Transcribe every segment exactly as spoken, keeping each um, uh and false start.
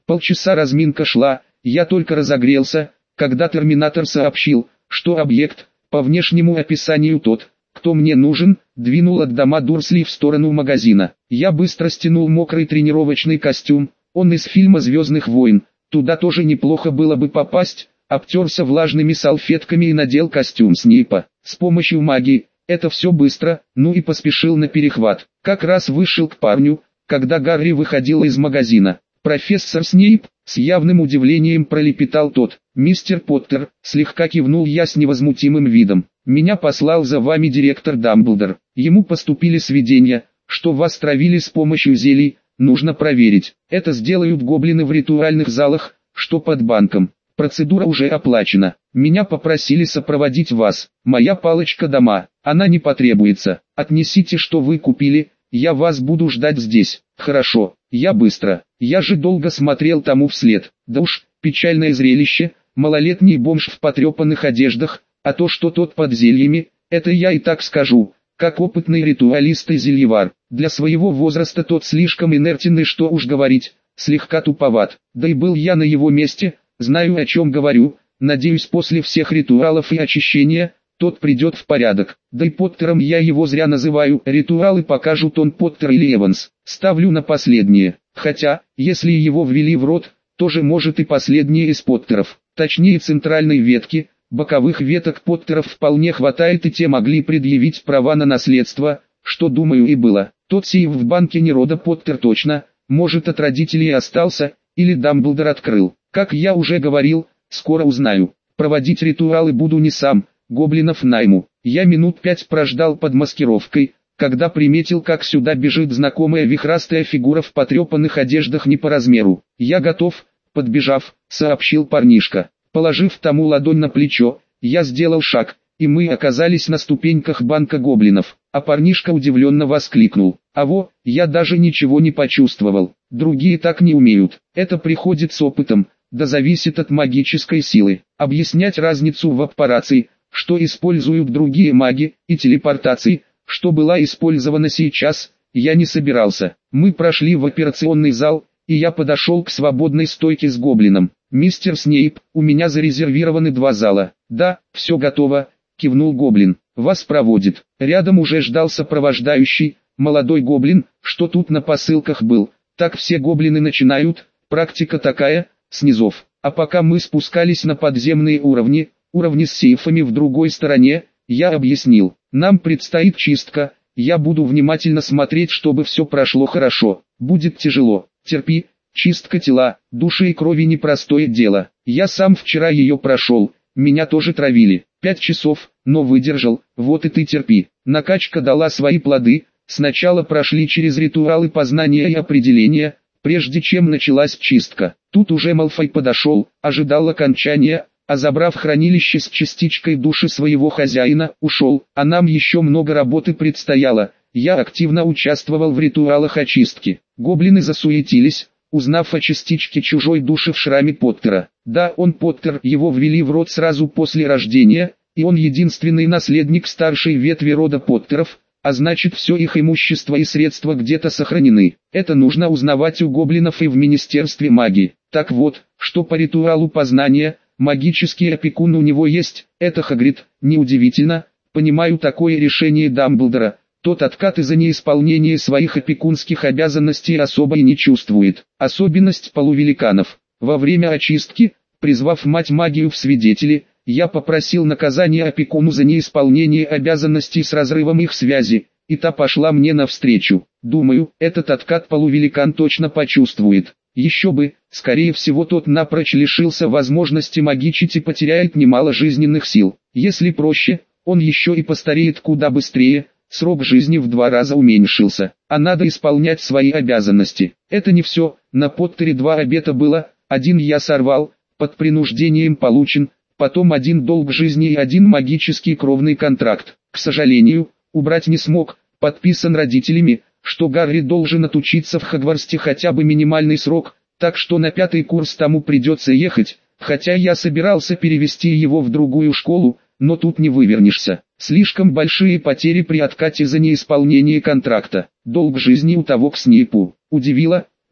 Полчаса разминка шла, я только разогрелся, когда терминатор сообщил, что объект, по внешнему описанию тот, кто мне нужен, двинул от дома Дурсли в сторону магазина. Я быстро стянул мокрый тренировочный костюм, он из фильма «Звездных войн», туда тоже неплохо было бы попасть, обтерся влажными салфетками и надел костюм Снейпа. С помощью магии, это все быстро, ну и поспешил на перехват. Как раз вышел к парню, когда Гарри выходил из магазина. «Профессор Снейп», с явным удивлением пролепетал тот. «Мистер Поттер», слегка кивнул я с невозмутимым видом. «Меня послал за вами директор Дамблдор. Ему поступили сведения, что вас травили с помощью зелий, нужно проверить. Это сделают гоблины в ритуальных залах, что под банком. Процедура уже оплачена. Меня попросили сопроводить вас. Моя палочка дома, она не потребуется. Отнесите, что вы купили, я вас буду ждать здесь». «Хорошо, я быстро. Я же долго смотрел тому вслед. Да уж, печальное зрелище, малолетний бомж в потрепанных одеждах, а то, что тот под зельями, это я и так скажу, как опытный ритуалист и зельевар. Для своего возраста тот слишком инертен и, что уж говорить, слегка туповат. Да и был я на его месте, знаю, о чем говорю, надеюсь, после всех ритуалов и очищения, тот придет в порядок. Да и Поттером я его зря называю, ритуалы покажут он Поттер или Эванс. Ставлю на последнее, хотя, если его ввели в рот, тоже может и последнее из Поттеров. Точнее центральной ветки, боковых веток Поттеров вполне хватает, и те могли предъявить права на наследство, что, думаю, и было. Тот сейф в банке не рода Поттер точно, может, от родителей остался, или Дамблдор открыл. Как я уже говорил, скоро узнаю. Проводить ритуалы буду не сам, гоблинов найму. Я минут пять прождал под маскировкой, когда приметил, как сюда бежит знакомая вихрастая фигура в потрепанных одеждах не по размеру. «Я готов», подбежав, сообщил парнишка. Положив тому ладонь на плечо, я сделал шаг, и мы оказались на ступеньках банка гоблинов. А парнишка удивленно воскликнул: «Аво, я даже ничего не почувствовал, другие так не умеют, это приходит с опытом, да зависит от магической силы». Объяснять разницу в аппарации, что используют другие маги, и телепортации, что была использована сейчас, я не собирался. Мы прошли в операционный зал, и я подошел к свободной стойке с гоблином. «Мистер Снейп, у меня зарезервированы два зала». «Да, все готово», кивнул гоблин. «Вас проводит». Рядом уже ждал сопровождающий, молодой гоблин, что тут на посылках был. Так все гоблины начинают, практика такая, с низов. А пока мы спускались на подземные уровни, уровни с сейфами в другой стороне, я объяснил: нам предстоит чистка, я буду внимательно смотреть, чтобы все прошло хорошо. Будет тяжело, терпи, чистка тела, души и крови непростое дело. Я сам вчера ее прошел, меня тоже травили. Пять часов, но выдержал, вот и ты терпи. Накачка дала свои плоды, сначала прошли через ритуалы познания и определения, прежде чем началась чистка. Тут уже Малфой подошел, ожидал окончания, а забрав хранилище с частичкой души своего хозяина, ушел, а нам еще много работы предстояло. Я активно участвовал в ритуалах очистки. Гоблины засуетились, узнав о частичке чужой души в шраме Поттера. Да, он Поттер, его ввели в род сразу после рождения, и он единственный наследник старшей ветви рода Поттеров, а значит, все их имущество и средства где-то сохранены. Это нужно узнавать у гоблинов и в Министерстве магии. Так вот, что по ритуалу познания, магический опекун у него есть, это Хагрид. Неудивительно, понимаю такое решение Дамблдора. Тот откат из-за неисполнения своих опекунских обязанностей особо и не чувствует. Особенность полувеликанов. Во время очистки, призвав мать магию в свидетели, я попросил наказания опекуну за неисполнение обязанностей с разрывом их связи, и та пошла мне навстречу. Думаю, этот откат полувеликан точно почувствует. Еще бы, скорее всего, тот напрочь лишился возможности магичить и потеряет немало жизненных сил. Если проще, он еще и постареет куда быстрее, срок жизни в два раза уменьшился, а надо исполнять свои обязанности. Это не все, на Поттере два обета было, один я сорвал, под принуждением получен, потом один долг жизни и один магический кровный контракт. К сожалению, убрать не смог, подписан родителями, что Гарри должен отучиться в Хогвартсе хотя бы минимальный срок, так что на пятый курс тому придется ехать, хотя я собирался перевести его в другую школу, но тут не вывернешься. Слишком большие потери при откате за неисполнение контракта. Долг жизни у того к Снейпу. Удивило,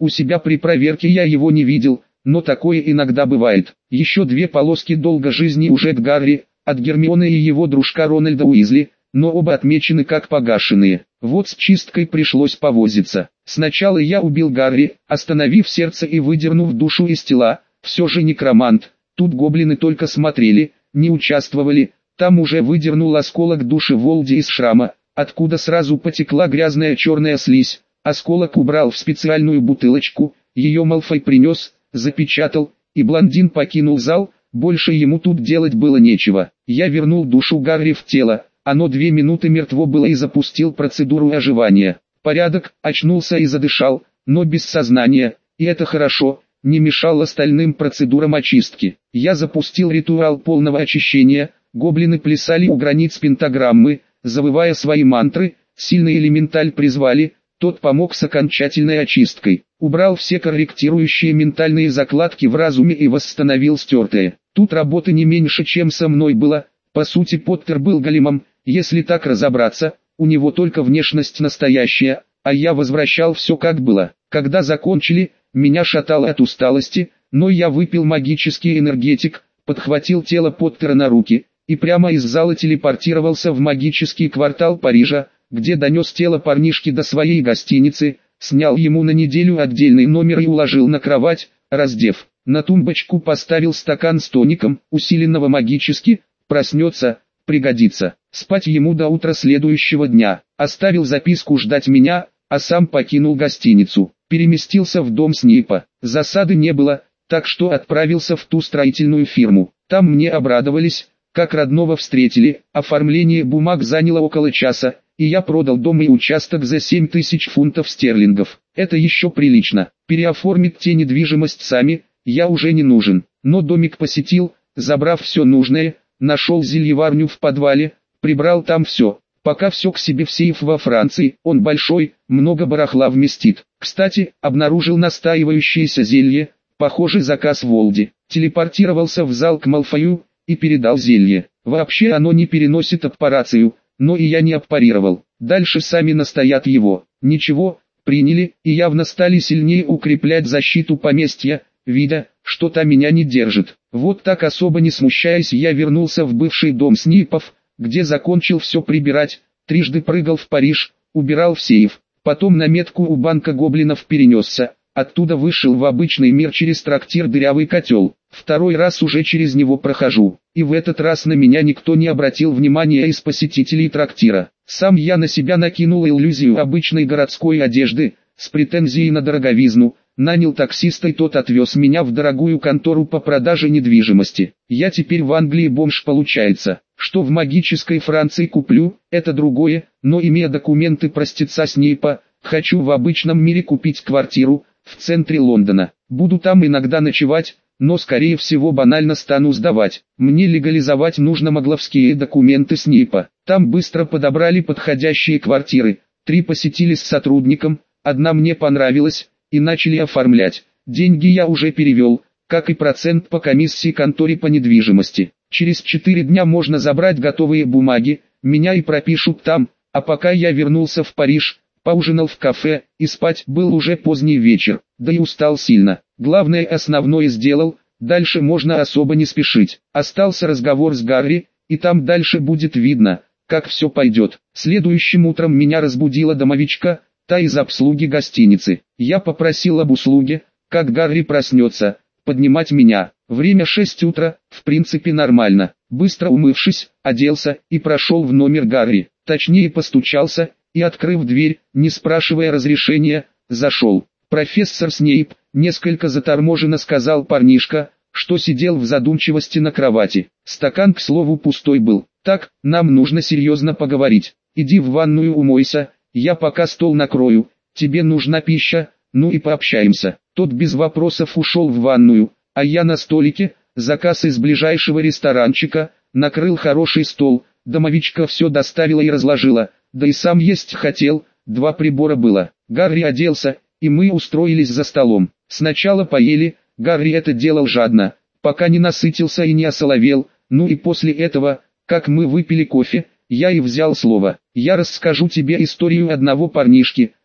У себя при проверке я его не видел, но такое иногда бывает. Еще две полоски долга жизни у Джек Гарри, от Гермионы и его дружка Рональда Уизли, но оба отмечены как погашенные. Вот с чисткой пришлось повозиться. Сначала я убил Гарри, остановив сердце и выдернув душу из тела, все же некромант. Тут гоблины только смотрели, не участвовали. Там уже выдернул осколок души Волди из шрама, откуда сразу потекла грязная черная слизь. Осколок убрал в специальную бутылочку, ее Малфой принес, запечатал, и блондин покинул зал. Больше ему тут делать было нечего. Я вернул душу Гарри в тело, оно две минуты мертво было и запустил процедуру оживания. Порядок, очнулся и задышал, но без сознания, и это хорошо, не мешал остальным процедурам очистки. Я запустил ритуал полного очищения, гоблины плясали у границ пентаграммы, завывая свои мантры, сильный элементаль призвали, тот помог с окончательной очисткой. Убрал все корректирующие ментальные закладки в разуме и восстановил стертое. Тут работы не меньше, чем со мной было. По сути, Поттер был големом, если так разобраться, у него только внешность настоящая, а я возвращал все как было. Когда закончили, меня шатало от усталости, но я выпил магический энергетик, подхватил тело Поттера на руки, и прямо из зала телепортировался в магический квартал Парижа, где донес тело парнишки до своей гостиницы, снял ему на неделю отдельный номер и уложил на кровать, раздев. На тумбочку поставил стакан с тоником, усиленного магически, проснется, пригодится. Спать ему до утра следующего дня. Оставил записку ждать меня, а сам покинул гостиницу. Переместился в дом Снейпа. Засады не было, так что отправился в ту строительную фирму. Там мне обрадовались, как родного встретили. Оформление бумаг заняло около часа, и я продал дом и участок за семь тысяч фунтов стерлингов. Это еще прилично. Переоформить те недвижимость сами, я уже не нужен. Но домик посетил, забрав все нужное, нашел зельеварню в подвале, прибрал там все. Пока все к себе в сейф во Франции, он большой, много барахла вместит. Кстати, обнаружил настаивающееся зелье, похоже заказ Волди. Телепортировался в зал к Малфою и передал зелье. Вообще оно не переносит аппарацию, но и я не аппарировал. Дальше сами настоят его. Ничего, приняли, и явно стали сильнее укреплять защиту поместья, видя, что та меня не держит. Вот так особо не смущаясь, я вернулся в бывший дом Снипов, где закончил все прибирать, трижды прыгал в Париж, убирал в сейф, потом на метку у банка гоблинов перенесся, оттуда вышел в обычный мир через трактир «Дырявый котел». Второй раз уже через него прохожу, и в этот раз на меня никто не обратил внимания из посетителей трактира. Сам я на себя накинул иллюзию обычной городской одежды, с претензией на дороговизну, нанял таксиста и тот отвез меня в дорогую контору по продаже недвижимости. Я теперь в Англии бомж получается. Что в магической Франции куплю, это другое, но имея документы простеца Снейпа, хочу в обычном мире купить квартиру, в центре Лондона. Буду там иногда ночевать, но скорее всего банально стану сдавать. Мне легализовать нужно магловские документы Снейпа. Там быстро подобрали подходящие квартиры, три посетили с сотрудником, одна мне понравилась, и начали оформлять. Деньги я уже перевел, как и процент по комиссии конторе по недвижимости. Через четыре дня можно забрать готовые бумаги, меня и пропишут там, а пока я вернулся в Париж, поужинал в кафе, и спать был уже поздний вечер, да и устал сильно. Главное основное сделал, дальше можно особо не спешить. Остался разговор с Гарри, и там дальше будет видно, как все пойдет. Следующим утром меня разбудила домовичка, та из обслуги гостиницы. Я попросил об услуге, как Гарри проснется, поднимать меня. Время шесть утра, в принципе нормально. Быстро умывшись, оделся и прошел в номер Гарри. Точнее постучался, и открыв дверь, не спрашивая разрешения, зашел. «Профессор Снейп», несколько заторможенно сказал парнишка, что сидел в задумчивости на кровати. Стакан, к слову, пустой был. «Так, нам нужно серьезно поговорить. Иди в ванную умойся, я пока стол накрою, тебе нужна пища, ну и пообщаемся». Тот без вопросов ушел в ванную, а я на столике, заказ из ближайшего ресторанчика, накрыл хороший стол, домовичка все доставила и разложила, да и сам есть хотел, два прибора было. Гарри оделся, и мы устроились за столом. Сначала поели, Гарри это делал жадно, пока не насытился и не осоловел, ну и после этого, как мы выпили кофе, я и взял слово. «Я расскажу тебе историю одного парнишки,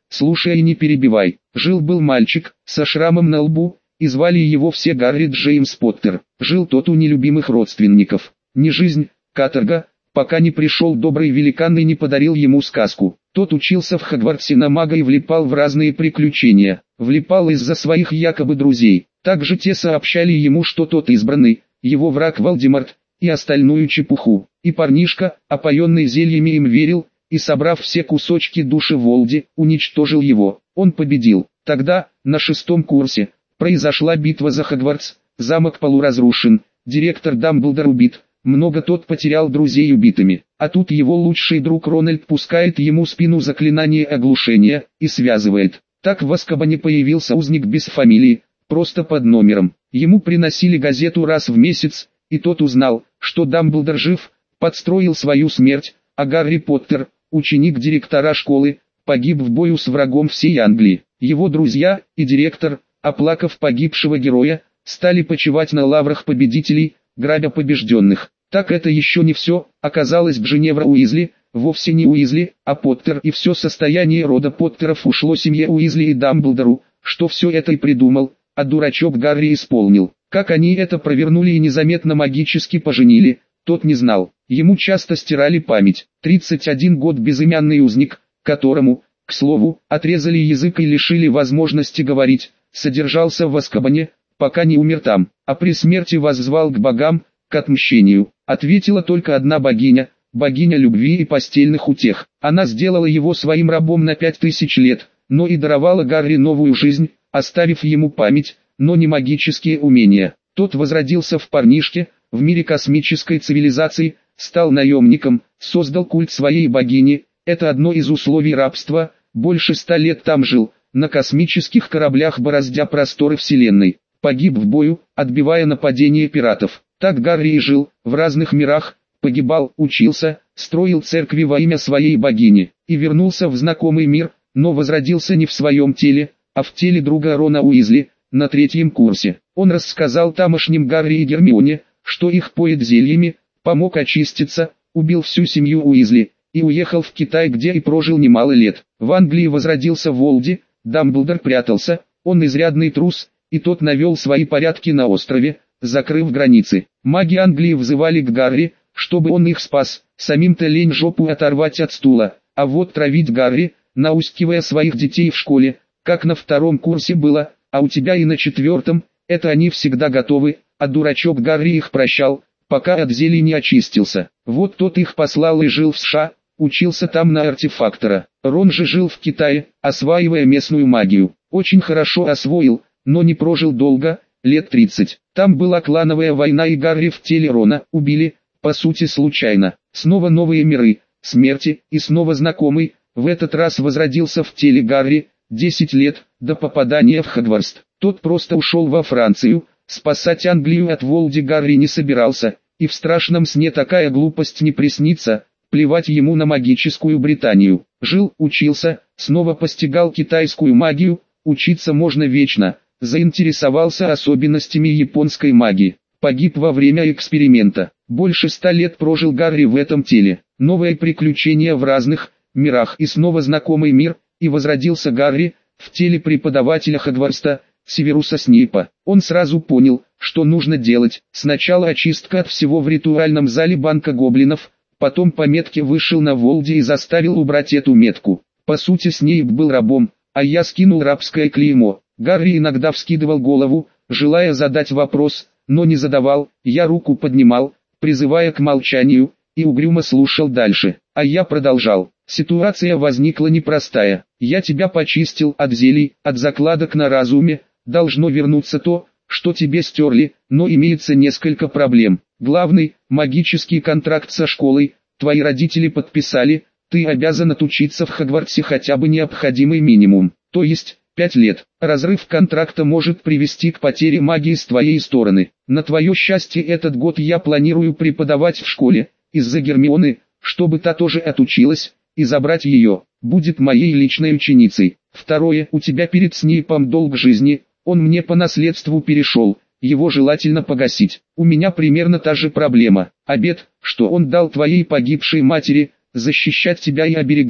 слушай и не перебивай. Жил-был мальчик, со шрамом на лбу, и звали его все Гарри Джеймс Поттер. Жил тот у нелюбимых родственников. Не жизнь, каторга, пока не пришел добрый великан и не подарил ему сказку. Тот учился в Хогвартсе на мага и влипал в разные приключения. Влипал из-за своих якобы друзей. Также те сообщали ему, что тот избранный, его враг Волдеморт, и остальную чепуху. И парнишка, опоенный зельями, им верил, и собрав все кусочки души Волди, уничтожил его. Он победил. Тогда, на шестом курсе, произошла битва за Хогвартс, замок полуразрушен, директор Дамблдор убит, много тот потерял друзей убитыми. А тут его лучший друг Рональд пускает ему в спину заклинание оглушения и связывает. Так в Азкабане появился узник без фамилии, просто под номером. Ему приносили газету раз в месяц, и тот узнал, что Дамблдор жив, подстроил свою смерть, а Гарри Поттер, ученик директора школы, погиб в бою с врагом всей Англии. Его друзья и директор, оплакав погибшего героя, стали почивать на лаврах победителей, грабя побежденных. Так это еще не все, оказалось Джиневра Уизли, вовсе не Уизли, а Поттер, и все состояние рода Поттеров ушло семье Уизли и Дамблдору, что все это и придумал, а дурачок Гарри исполнил. Как они это провернули и незаметно магически поженили, тот не знал. Ему часто стирали память. тридцать один год безымянный узник, которому, к слову, отрезали язык и лишили возможности говорить, содержался в Азкабане, пока не умер там, а при смерти воззвал к богам, к отмщению. Ответила только одна богиня, богиня любви и постельных утех. Она сделала его своим рабом на пять тысяч лет, но и даровала Гарри новую жизнь, оставив ему память, но не магические умения. Тот возродился в парнишке, в мире космической цивилизации, стал наемником, создал культ своей богини. Это одно из условий рабства, больше ста лет там жил, на космических кораблях бороздя просторы вселенной. Погиб в бою, отбивая нападение пиратов. Так Гарри и жил, в разных мирах, погибал, учился, строил церкви во имя своей богини, и вернулся в знакомый мир, но возродился не в своем теле, а в теле друга Рона Уизли, на третьем курсе. Он рассказал тамошним Гарри и Гермионе, что их поет зельями, помог очиститься, убил всю семью Уизли, и уехал в Китай, где и прожил немало лет. В Англии возродился Волди, Дамблдор прятался, он изрядный трус, и тот навел свои порядки на острове, закрыв границы. Маги Англии взывали к Гарри, чтобы он их спас, самим-то лень жопу оторвать от стула, а вот травить Гарри, наускивая своих детей в школе, как на втором курсе было, а у тебя и на четвертом, это они всегда готовы, а дурачок Гарри их прощал, пока от зелий не очистился. Вот тот их послал и жил в США, учился там на артефактора. Рон же жил в Китае, осваивая местную магию. Очень хорошо освоил, но не прожил долго, лет тридцать. Там была клановая война и Гарри в теле Рона убили, по сути случайно. Снова новые миры, смерти, и снова знакомый, в этот раз возродился в теле Гарри, десять лет, до попадания в Хогвартс. Тот просто ушел во Францию, спасать Англию от Волди Гарри не собирался, и в страшном сне такая глупость не приснится, плевать ему на магическую Британию. Жил, учился, снова постигал китайскую магию, учиться можно вечно, заинтересовался особенностями японской магии, погиб во время эксперимента. Больше ста лет прожил Гарри в этом теле, новые приключения в разных мирах и снова знакомый мир, и возродился Гарри в теле преподавателя Хогвартса, Северуса Снейпа. Он сразу понял, что нужно делать. Сначала очистка от всего в ритуальном зале банка гоблинов, потом по метке вышел на Волди и заставил убрать эту метку. По сути Снейп был рабом, а я скинул рабское клеймо. Гарри иногда вскидывал голову, желая задать вопрос, но не задавал, я руку поднимал, призывая к молчанию, и угрюмо слушал дальше. А я продолжал. Ситуация возникла непростая. Я тебя почистил от зелий, от закладок на разуме, должно вернуться то, что тебе стерли, но имеется несколько проблем. Главный, магический контракт со школой, твои родители подписали, ты обязан отучиться в Хогвартсе хотя бы необходимый минимум, то есть, пять лет. Разрыв контракта может привести к потере магии с твоей стороны. На твое счастье этот год я планирую преподавать в школе, из-за Гермионы, чтобы та тоже отучилась, и забрать ее, будет моей личной ученицей. Второе, у тебя перед Снейпом долг жизни, он мне по наследству перешел, его желательно погасить. У меня примерно та же проблема. Обет, что он дал твоей погибшей матери, защищать тебя и оберегать.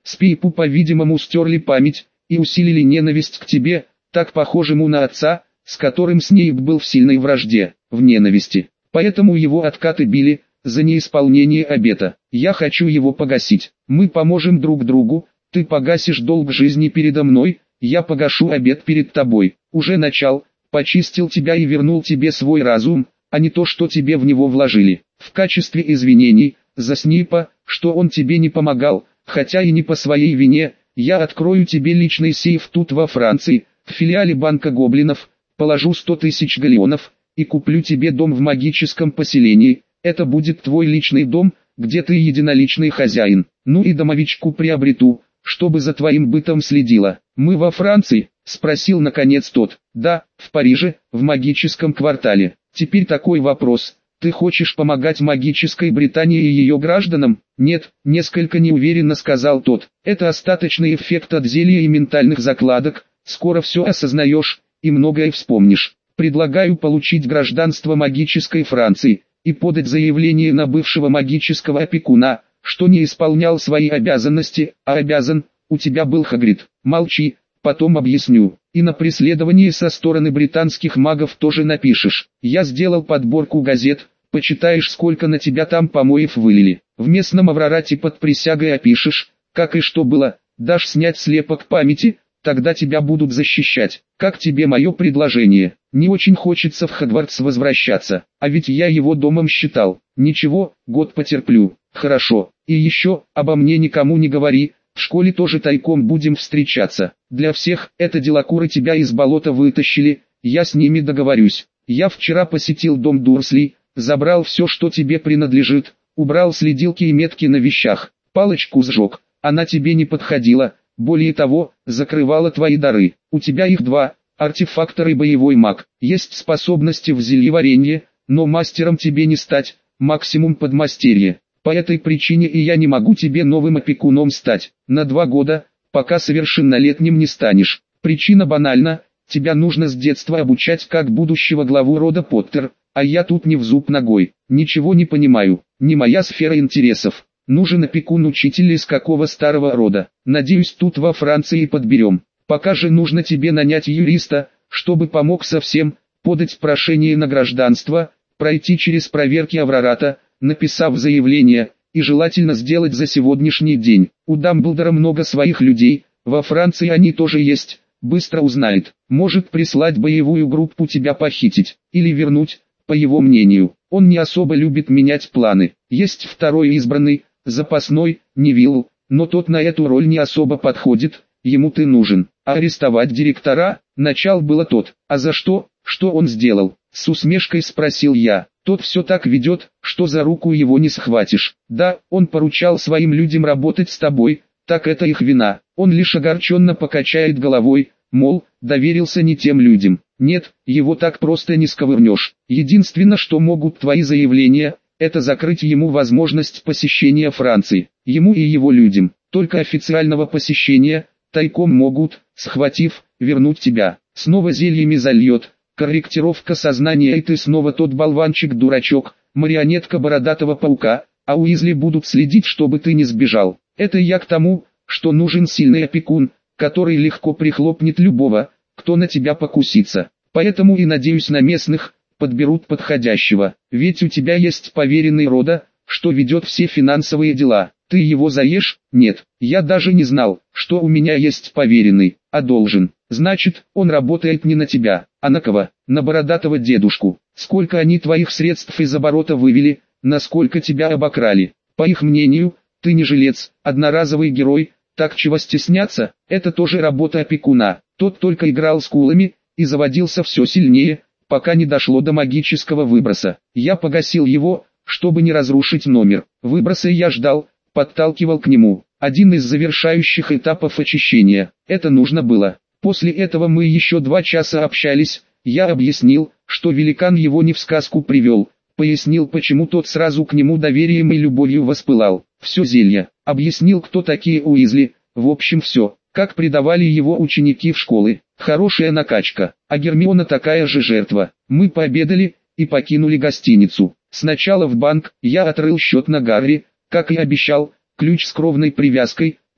С Пейпу, по-видимому, стерли память и усилили ненависть к тебе, так похожему на отца, с которым Снейп был в сильной вражде, в ненависти. Поэтому его откаты били за неисполнение обета. Я хочу его погасить. Мы поможем друг другу, ты погасишь долг жизни передо мной, я погашу обет перед тобой. Уже начал, почистил тебя и вернул тебе свой разум, а не то, что тебе в него вложили. В качестве извинений за Снейпа, что он тебе не помогал, хотя и не по своей вине, я открою тебе личный сейф тут во Франции, в филиале банка гоблинов, положу сто тысяч галеонов и куплю тебе дом в магическом поселении. Это будет твой личный дом, где ты единоличный хозяин. Ну и домовичку приобрету, чтобы за твоим бытом следила. Мы во Франции? Спросил наконец тот. Да, в Париже, в магическом квартале. Теперь такой вопрос. Ты хочешь помогать магической Британии и ее гражданам? Нет, несколько неуверенно сказал тот. Это остаточный эффект от зелья и ментальных закладок. Скоро все осознаешь и многое вспомнишь. Предлагаю получить гражданство магической Франции и подать заявление на бывшего магического опекуна, что не исполнял свои обязанности, а обязан, у тебя был Хагрид. Молчи, потом объясню. И на преследовании со стороны британских магов тоже напишешь. Я сделал подборку газет, почитаешь, сколько на тебя там помоев вылили. В местном Аврорате под присягой опишешь, как и что было, дашь снять слепок памяти, тогда тебя будут защищать. Как тебе мое предложение? Не очень хочется в Хогвартс возвращаться, а ведь я его домом считал. Ничего, год потерплю. Хорошо. И еще, обо мне никому не говори, в школе тоже тайком будем встречаться. Для всех, это делокуры тебя из болота вытащили, я с ними договорюсь. Я вчера посетил дом Дурслей, забрал все, что тебе принадлежит, убрал следилки и метки на вещах, палочку сжег, она тебе не подходила. Более того, закрывала твои дары. У тебя их два, артефактор и боевой маг. Есть способности в зельеваренье, но мастером тебе не стать, максимум подмастерье. По этой причине и я не могу тебе новым опекуном стать. На два года, пока совершеннолетним не станешь. Причина банальна, тебя нужно с детства обучать как будущего главу рода Поттер, а я тут не в зуб ногой. Ничего не понимаю, не моя сфера интересов. Нужен опекун-учитель из какого старого рода. Надеюсь, тут во Франции подберем. Пока же нужно тебе нанять юриста, чтобы помог со всем, подать прошение на гражданство, пройти через проверки Аврората, написав заявление, и желательно сделать за сегодняшний день. У Дамблдора много своих людей, во Франции они тоже есть, быстро узнает. Может прислать боевую группу тебя похитить, или вернуть, по его мнению. Он не особо любит менять планы. Есть второй избранный, запасной, Невилл, но тот на эту роль не особо подходит, ему ты нужен. А арестовать директора, начал было тот. А за что, что он сделал? С усмешкой спросил я. Тот все так ведет, что за руку его не схватишь. Да, он поручал своим людям работать с тобой, так это их вина. Он лишь огорченно покачает головой, мол, доверился не тем людям. Нет, его так просто не сковырнешь. Единственное, что могут твои заявления, это закрыть ему возможность посещения Франции, ему и его людям. Только официального посещения, тайком могут, схватив, вернуть тебя. Снова зельями зальет, корректировка сознания, и ты снова тот болванчик-дурачок, марионетка бородатого паука, а Уизли будут следить, чтобы ты не сбежал. Это я к тому, что нужен сильный опекун, который легко прихлопнет любого, кто на тебя покусится. Поэтому и надеюсь на местных, подберут подходящего. Ведь у тебя есть поверенный рода, что ведет все финансовые дела. Ты его заешь? Нет. Я даже не знал, что у меня есть поверенный, а должен. Значит, он работает не на тебя, а на кого? На бородатого дедушку. Сколько они твоих средств из оборота вывели, насколько тебя обокрали. По их мнению, ты не жилец, одноразовый герой, так чего стесняться? Это тоже работа опекуна. Тот только играл с кулами и заводился все сильнее, пока не дошло до магического выброса. Я погасил его, чтобы не разрушить номер. Выброса я ждал, подталкивал к нему. Один из завершающих этапов очищения. Это нужно было. После этого мы еще два часа общались. Я объяснил, что великан его не в сказку привел. Пояснил, почему тот сразу к нему доверием и любовью воспылал. Все зелье. Объяснил, кто такие Уизли. В общем все. Как предавали его ученики в школы. Хорошая накачка. А Гермиона такая же жертва. Мы пообедали и покинули гостиницу. Сначала в банк. Я отрыл счет на Гарри, как и обещал, ключ с кровной привязкой,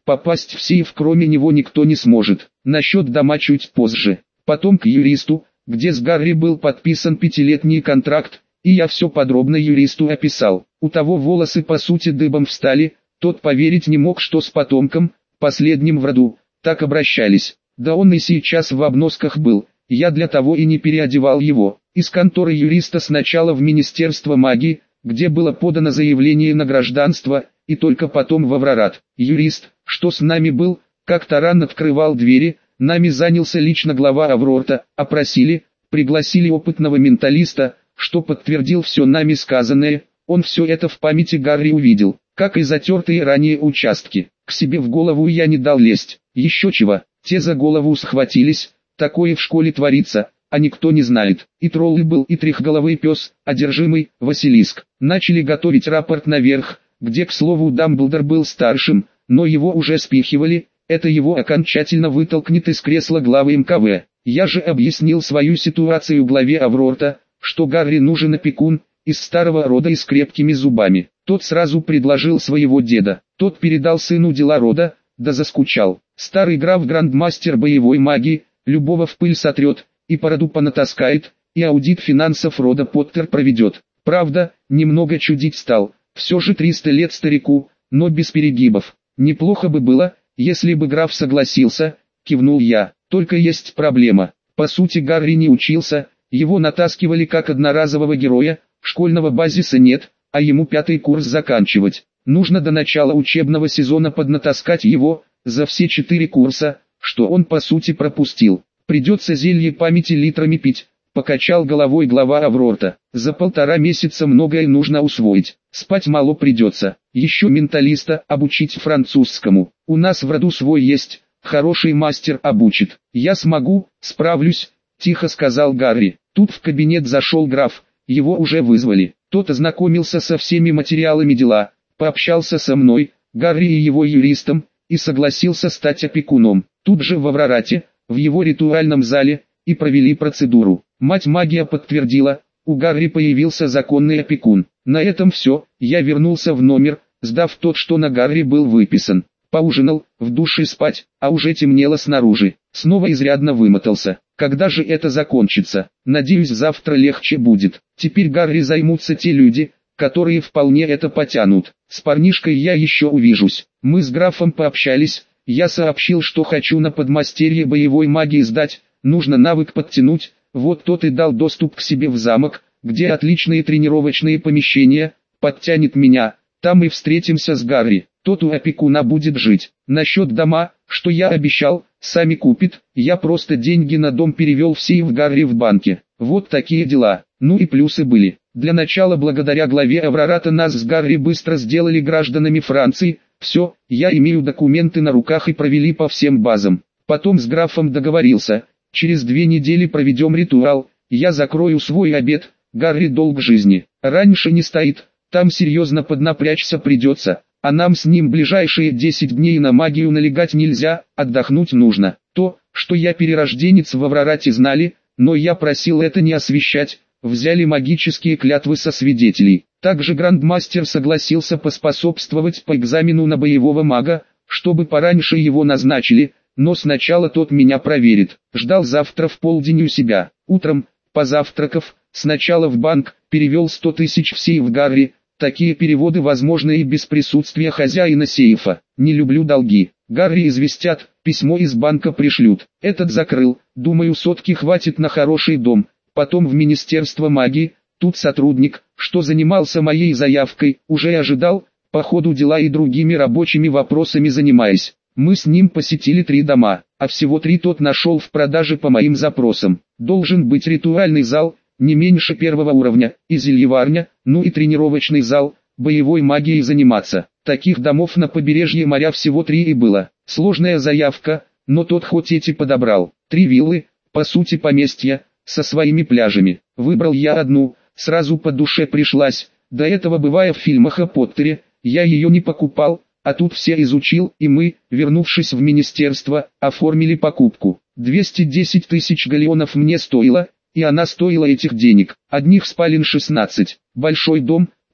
Попасть в сейф кроме него никто не сможет. Насчет дома чуть позже. Потом к юристу, где с Гарри был подписан пятилетний контракт, и я все подробно юристу описал. У того волосы по сути дыбом встали, тот поверить не мог, что с потомком, последним в роду, так обращались. Да он и сейчас в обносках был, я для того и не переодевал его. Из конторы юриста сначала в Министерство магии, где было подано заявление на гражданство, и только потом в Аврорат. Юрист, что с нами был, как таран открывал двери, нами занялся лично глава Аврорта, опросили, пригласили опытного менталиста, что подтвердил все нами сказанное, он все это в памяти Гарри увидел, как и затертые ранее участки. К себе в голову я не дал лезть, еще чего, те за голову схватились, такое в школе творится, а никто не знает. И тролль был, и трехголовый пес, одержимый, Василиск. Начали готовить рапорт наверх, где, к слову, Дамблдор был старшим, но его уже спихивали, это его окончательно вытолкнет из кресла главы эм ка вэ. Я же объяснил свою ситуацию главе Аврорта, что Гарри нужен опекун, из старого рода и с крепкими зубами. Тот сразу предложил своего деда, тот передал сыну дела рода, да заскучал. Старый граф-грандмастер боевой магии, любого в пыль сотрет, и по роду понатаскает, и аудит финансов рода Поттер проведет. Правда, немного чудить стал, все же триста лет старику, но без перегибов. Неплохо бы было, если бы граф согласился, кивнул я. Только есть проблема. По сути Гарри не учился, его натаскивали как одноразового героя, школьного базиса нет, а ему пятый курс заканчивать. Нужно до начала учебного сезона поднатаскать его, за все четыре курса, что он по сути пропустил. Придется зелье памяти литрами пить, покачал головой глава Аврорта. За полтора месяца многое нужно усвоить, спать мало придется. Еще менталиста обучить французскому. У нас в роду свой есть, хороший мастер обучит. Я смогу, справлюсь, тихо сказал Гарри. Тут в кабинет зашел граф, его уже вызвали. Тот ознакомился со всеми материалами дела, пообщался со мной, Гарри и его юристом, и согласился стать опекуном. Тут же в Аврорате, в его ритуальном зале, и провели процедуру. Мать магия подтвердила, у Гарри появился законный опекун. На этом все, я вернулся в номер, сдав тот, что на Гарри был выписан. Поужинал, в душе спать, а уже темнело снаружи. Снова изрядно вымотался. Когда же это закончится? Надеюсь, завтра легче будет. Теперь Гарри займутся те люди, которые вполне это потянут. С парнишкой я еще увижусь. Мы с графом пообщались, я сообщил, что хочу на подмастерье боевой магии сдать, нужно навык подтянуть, вот тот и дал доступ к себе в замок, где отличные тренировочные помещения, подтянет меня, там и встретимся с Гарри. Тот у опекуна будет жить. Насчет дома, что я обещал, сами купит, я просто деньги на дом перевел в сейф Гарри в банке. Вот такие дела. Ну и плюсы были. Для начала благодаря главе Аврората нас с Гарри быстро сделали гражданами Франции. Все, я имею документы на руках и провели по всем базам. Потом с графом договорился, через две недели проведем ритуал, я закрою свой обед, Гарри долг жизни. Раньше не стоит, там серьезно поднапрячься придется. А нам с ним ближайшие десять дней на магию налегать нельзя, отдохнуть нужно. То, что я перерожденец в Аврорате знали, но я просил это не освещать, взяли магические клятвы со свидетелей. Также грандмастер согласился поспособствовать по экзамену на боевого мага, чтобы пораньше его назначили, но сначала тот меня проверит. Ждал завтра в полдень у себя. Утром, позавтракав, сначала в банк, перевел сто тысяч в сейф Гарри. Такие переводы возможны и без присутствия хозяина сейфа. Не люблю долги. Гарри известят, письмо из банка пришлют. Этот закрыл, думаю, сотки хватит на хороший дом. Потом в Министерство магии, тут сотрудник, что занимался моей заявкой, уже ожидал, по ходу дела и другими рабочими вопросами занимаясь. Мы с ним посетили три дома, а всего три тот нашел в продаже по моим запросам. Должен быть ритуальный зал, не меньше первого уровня, и зельеварня, ну и тренировочный зал, боевой магией заниматься. Таких домов на побережье моря всего три и было. Сложная заявка, но тот хоть эти подобрал. Три виллы, по сути поместья, со своими пляжами. Выбрал я одну, сразу по душе пришлась. До этого бывая в фильмах о Поттере, я ее не покупал, а тут все изучил, и мы, вернувшись в министерство, оформили покупку. двести десять тысяч галеонов мне стоило, и она стоила этих денег. Одних спален шестнадцать. Большой дом,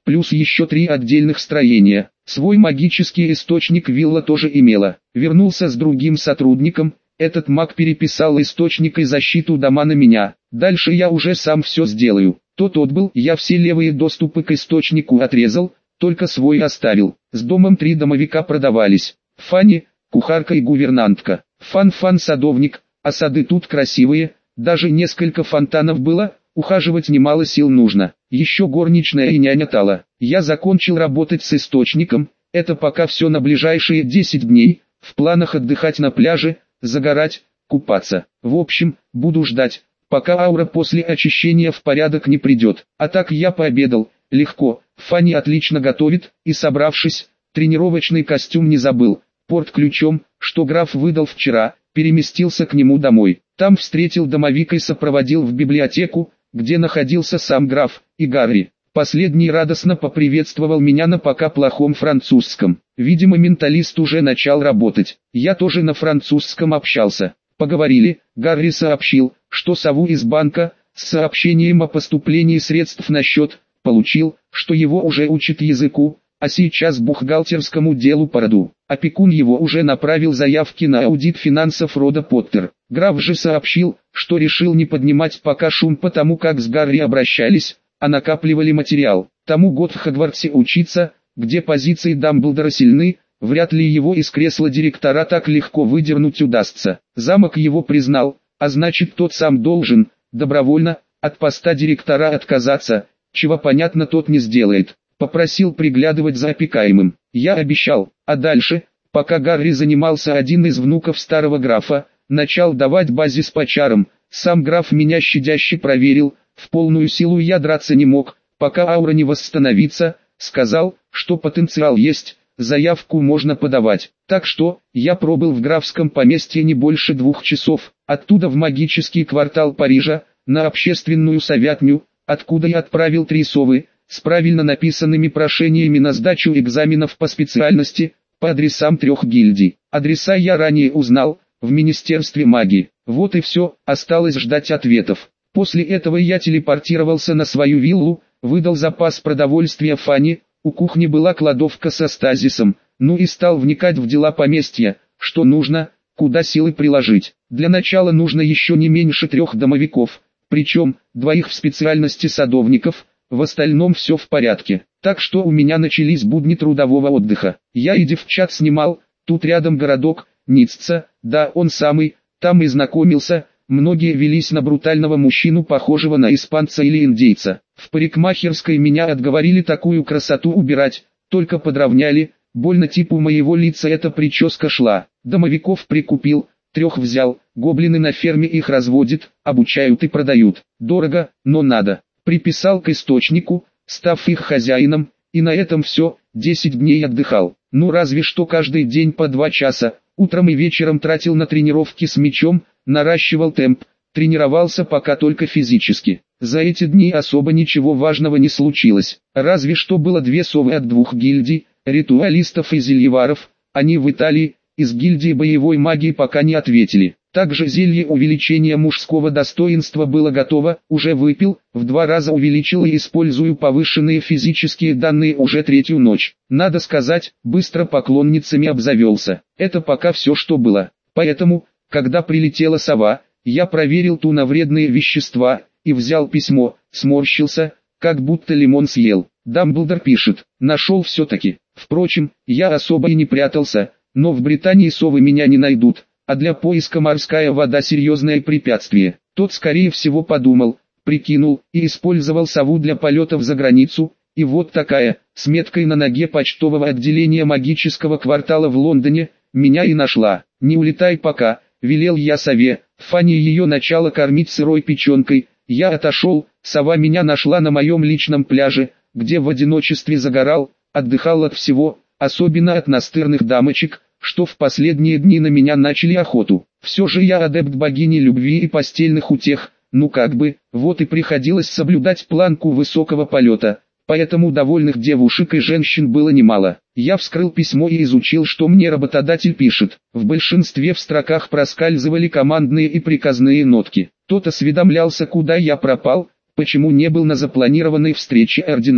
плюс еще три отдельных строения. Свой магический источник вилла тоже имела. Вернулся с другим сотрудником, этот маг переписал источник и защиту дома на меня. Дальше я уже сам все сделаю. Тот отбыл, я все левые доступы к источнику отрезал, только свой оставил. С домом три домовика продавались. Фанни, кухарка и гувернантка. Фан-фан садовник, а сады тут красивые, даже несколько фонтанов было, ухаживать немало сил нужно. Еще горничная и няня Тала. Я закончил работать с источником, это пока все на ближайшие десять дней, в планах отдыхать на пляже, загорать, купаться. В общем, буду ждать, пока аура после очищения в порядок не придет. А так я пообедал, легко, Фанни отлично готовит, и собравшись, тренировочный костюм не забыл. Порт-ключом, что граф выдал вчера, переместился к нему домой. Там встретил домовика и сопроводил в библиотеку, где находился сам граф, и Гарри. Последний радостно поприветствовал меня на пока плохом французском. Видимо, менталист уже начал работать. Я тоже на французском общался. Поговорили, Гарри сообщил, что сову из банка, с сообщением о поступлении средств на счет, получил, что его уже учат языку, а сейчас бухгалтерскому делу по роду. Опекун его уже направил заявки на аудит финансов рода Поттер. Граф же сообщил, что решил не поднимать пока шум, потому как с Гарри обращались, а накапливали материал. Тому год в Хогвартсе учиться, где позиции Дамблдора сильны, вряд ли его из кресла директора так легко выдернуть удастся. Замок его признал, а значит тот сам должен, добровольно, от поста директора отказаться, чего понятно тот не сделает. Попросил приглядывать за опекаемым. Я обещал, а дальше, пока Гарри занимался, один из внуков старого графа, начал давать базис по чарам. Сам граф меня щадяще проверил, в полную силу я драться не мог, пока аура не восстановится, сказал, что потенциал есть, заявку можно подавать. Так что, я пробыл в графском поместье не больше двух часов, оттуда в магический квартал Парижа, на общественную совятню, откуда я отправил три совы, с правильно написанными прошениями на сдачу экзаменов по специальности, по адресам трех гильдий. Адреса я ранее узнал, в Министерстве магии. Вот и все, осталось ждать ответов. После этого я телепортировался на свою виллу, выдал запас продовольствия Фанни, у кухни была кладовка со стазисом, ну и стал вникать в дела поместья, что нужно, куда силы приложить. Для начала нужно еще не меньше трех домовиков, причем, двоих в специальности садовников, в остальном все в порядке. Так что у меня начались будни трудового отдыха. Я и девчат снимал, тут рядом городок, Ницца, да он самый, там и знакомился, многие велись на брутального мужчину, похожего на испанца или индейца. В парикмахерской меня отговорили такую красоту убирать, только подровняли, больно типу моего лица эта прическа шла. Домовиков прикупил, трех взял, гоблины на ферме их разводят, обучают и продают. Дорого, но надо. Приписал к источнику, став их хозяином, и на этом все, десять дней отдыхал. Ну разве что каждый день по два часа, утром и вечером тратил на тренировки с мячом, наращивал темп, тренировался пока только физически. За эти дни особо ничего важного не случилось, разве что было две совы от двух гильдий, ритуалистов и зельеваров, они в Италии, из гильдии боевой магии пока не ответили. Также зелье увеличения мужского достоинства было готово, уже выпил, в два раза увеличил и использую повышенные физические данные уже третью ночь. Надо сказать, быстро поклонницами обзавелся. Это пока все, что было. Поэтому, когда прилетела сова, я проверил ту на вредные вещества, и взял письмо, сморщился, как будто лимон съел. Дамблдор пишет, нашел все-таки. Впрочем, я особо и не прятался, но в Британии совы меня не найдут. А для поиска морская вода серьезное препятствие. Тот скорее всего подумал, прикинул и использовал сову для полетов за границу, и вот такая, с меткой на ноге почтового отделения магического квартала в Лондоне, меня и нашла. Не улетай пока, велел я сове, Фанни ее начала кормить сырой печенкой, я отошел, сова меня нашла на моем личном пляже, где в одиночестве загорал, отдыхал от всего, особенно от настырных дамочек, что в последние дни на меня начали охоту. Все же я адепт богини любви и постельных утех, ну как бы, вот и приходилось соблюдать планку высокого полета, поэтому довольных девушек и женщин было немало. Я вскрыл письмо и изучил, что мне работодатель пишет. В большинстве в строках проскальзывали командные и приказные нотки. Тот осведомлялся, куда я пропал, почему не был на запланированной встрече ордена.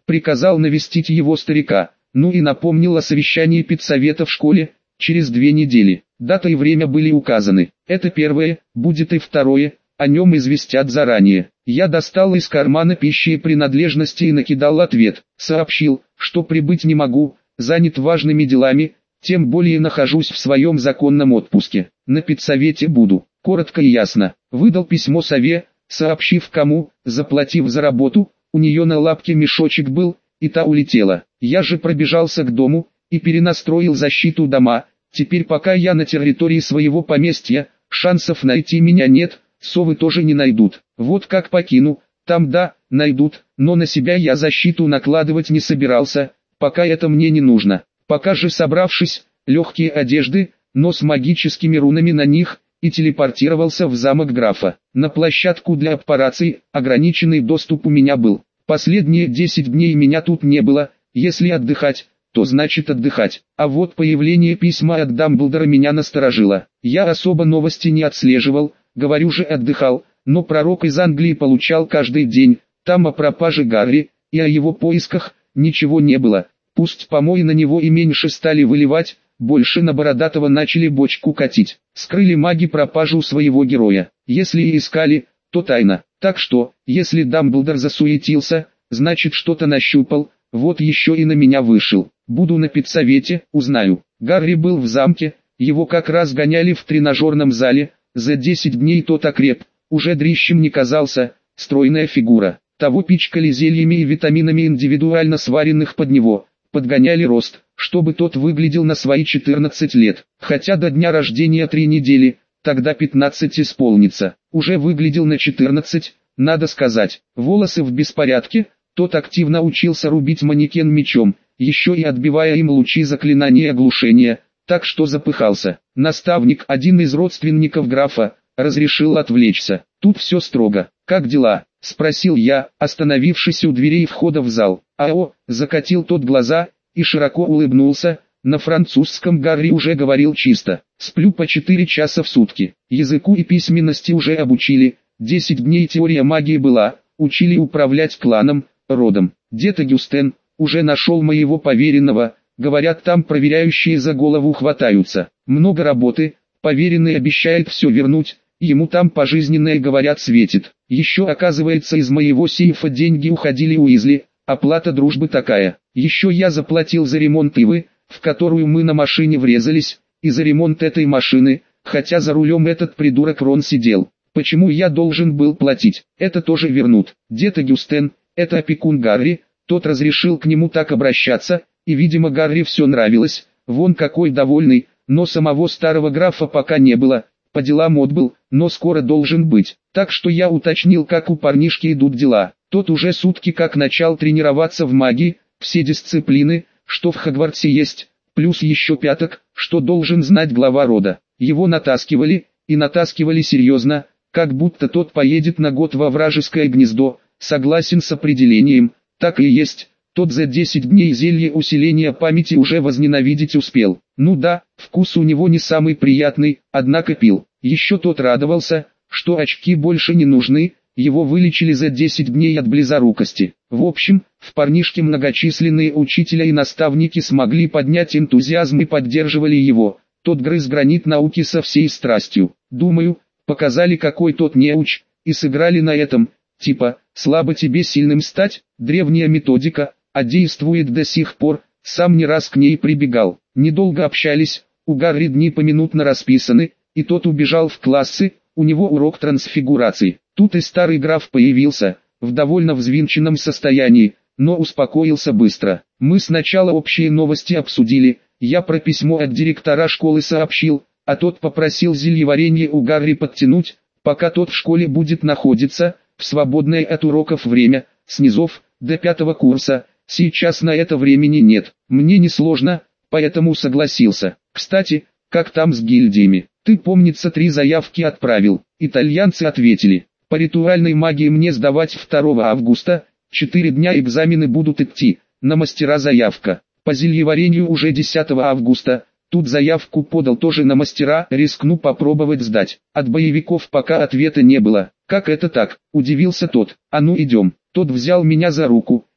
приказал навестить его старика, ну и напомнил о совещании педсовета в школе, через две недели. Дата и время были указаны. Это первое, будет и второе, о нем известят заранее. Я достал из кармана пищи и принадлежности и накидал ответ. Сообщил, что прибыть не могу, занят важными делами, тем более нахожусь в своем законном отпуске. На педсовете буду. Коротко и ясно. Выдал письмо сове, сообщив кому, заплатив за работу, у нее на лапке мешочек был, и та улетела. Я же пробежался к дому и перенастроил защиту дома. Теперь пока я на территории своего поместья, шансов найти меня нет, совы тоже не найдут. Вот как покину, там да, найдут, но на себя я защиту накладывать не собирался, пока это мне не нужно. Пока же собравшись, легкие одежды, но с магическими рунами на них, и телепортировался в замок графа. На площадку для операций, ограниченный доступ у меня был. Последние десять дней меня тут не было, если отдыхать, то значит отдыхать. А вот появление письма от Дамблдора меня насторожило. Я особо новости не отслеживал, говорю же отдыхал, но пророк из Англии получал каждый день, там о пропаже Гарри, и о его поисках, ничего не было. Пусть помои на него и меньше стали выливать, больше на Бородатого начали бочку катить. Скрыли маги пропажу своего героя. Если и искали, то тайно. Так что, если Дамблдор засуетился, значит что-то нащупал, вот еще и на меня вышел. Буду на педсовете, узнаю. Гарри был в замке, его как раз гоняли в тренажерном зале, за десять дней тот окреп, уже дрищем не казался, стройная фигура. Того пичкали зельями и витаминами индивидуально сваренных под него, подгоняли рост, чтобы тот выглядел на свои четырнадцать лет. Хотя до дня рождения три недели, тогда пятнадцать исполнится. Уже выглядел на четырнадцать, надо сказать. Волосы в беспорядке, тот активно учился рубить манекен мечом, еще и отбивая им лучи заклинания оглушения, так что запыхался. Наставник, один из родственников графа, разрешил отвлечься. Тут все строго. «Как дела?» — спросил я, остановившись у дверей входа в зал. «Ао», — закатил тот глаза и широко улыбнулся. На французском Гарри уже говорил чисто. «Сплю по четыре часа в сутки. Языку и письменности уже обучили. десять дней теория магии была. Учили управлять кланом, родом. Дед Агюстен уже нашел моего поверенного. Говорят, там проверяющие за голову хватаются. Много работы. Поверенный обещает все вернуть. Ему там пожизненное, говорят, светит. Еще, оказывается, из моего сейфа деньги уходили Уизли. Оплата дружбы такая. Еще я заплатил за ремонт Ивы, в которую мы на машине врезались, и за ремонт этой машины, хотя за рулем этот придурок Рон сидел. Почему я должен был платить? Это тоже вернут. Дед Агюстен, это опекун Гарри, тот разрешил к нему так обращаться, и видимо Гарри все нравилось, вон какой довольный, но самого старого графа пока не было, по делам отбыл, но скоро должен быть. Так что я уточнил, как у парнишки идут дела. Тот уже сутки как начал тренироваться в магии, все дисциплины, что в Хогвартсе есть, плюс еще пяток, что должен знать глава рода. Его натаскивали, и натаскивали серьезно, как будто тот поедет на год во вражеское гнездо. Согласен с определением, так и есть, тот за десять дней зелье усиления памяти уже возненавидеть успел. Ну да, вкус у него не самый приятный, однако пил. Еще тот радовался, что очки больше не нужны, его вылечили за десять дней от близорукости. В общем, в парнишке многочисленные учителя и наставники смогли поднять энтузиазм и поддерживали его. Тот грыз гранит науки со всей страстью. Думаю, показали, какой тот неуч, и сыграли на этом, типа, слабо тебе сильным стать, древняя методика, а действует до сих пор, сам не раз к ней прибегал. Недолго общались, у Гарри дни поминутно расписаны, и тот убежал в классы, у него урок трансфигурации. Тут и старый граф появился, в довольно взвинченном состоянии, но успокоился быстро. Мы сначала общие новости обсудили, я про письмо от директора школы сообщил, а тот попросил зельеваренье у Гарри подтянуть, пока тот в школе будет находиться, в свободное от уроков время, с низов, до пятого курса. Сейчас на это времени нет, мне не сложно, поэтому согласился. Кстати, как там с гильдиями? Ты, помнится, три заявки отправил. Итальянцы ответили. По ритуальной магии мне сдавать второго августа, четыре дня экзамены будут идти, на мастера заявка. По зельеварению уже десятого августа, тут заявку подал тоже на мастера, рискну попробовать сдать. От боевиков пока ответа не было. Как это так? Удивился тот. А ну идем. Тот взял меня за руку,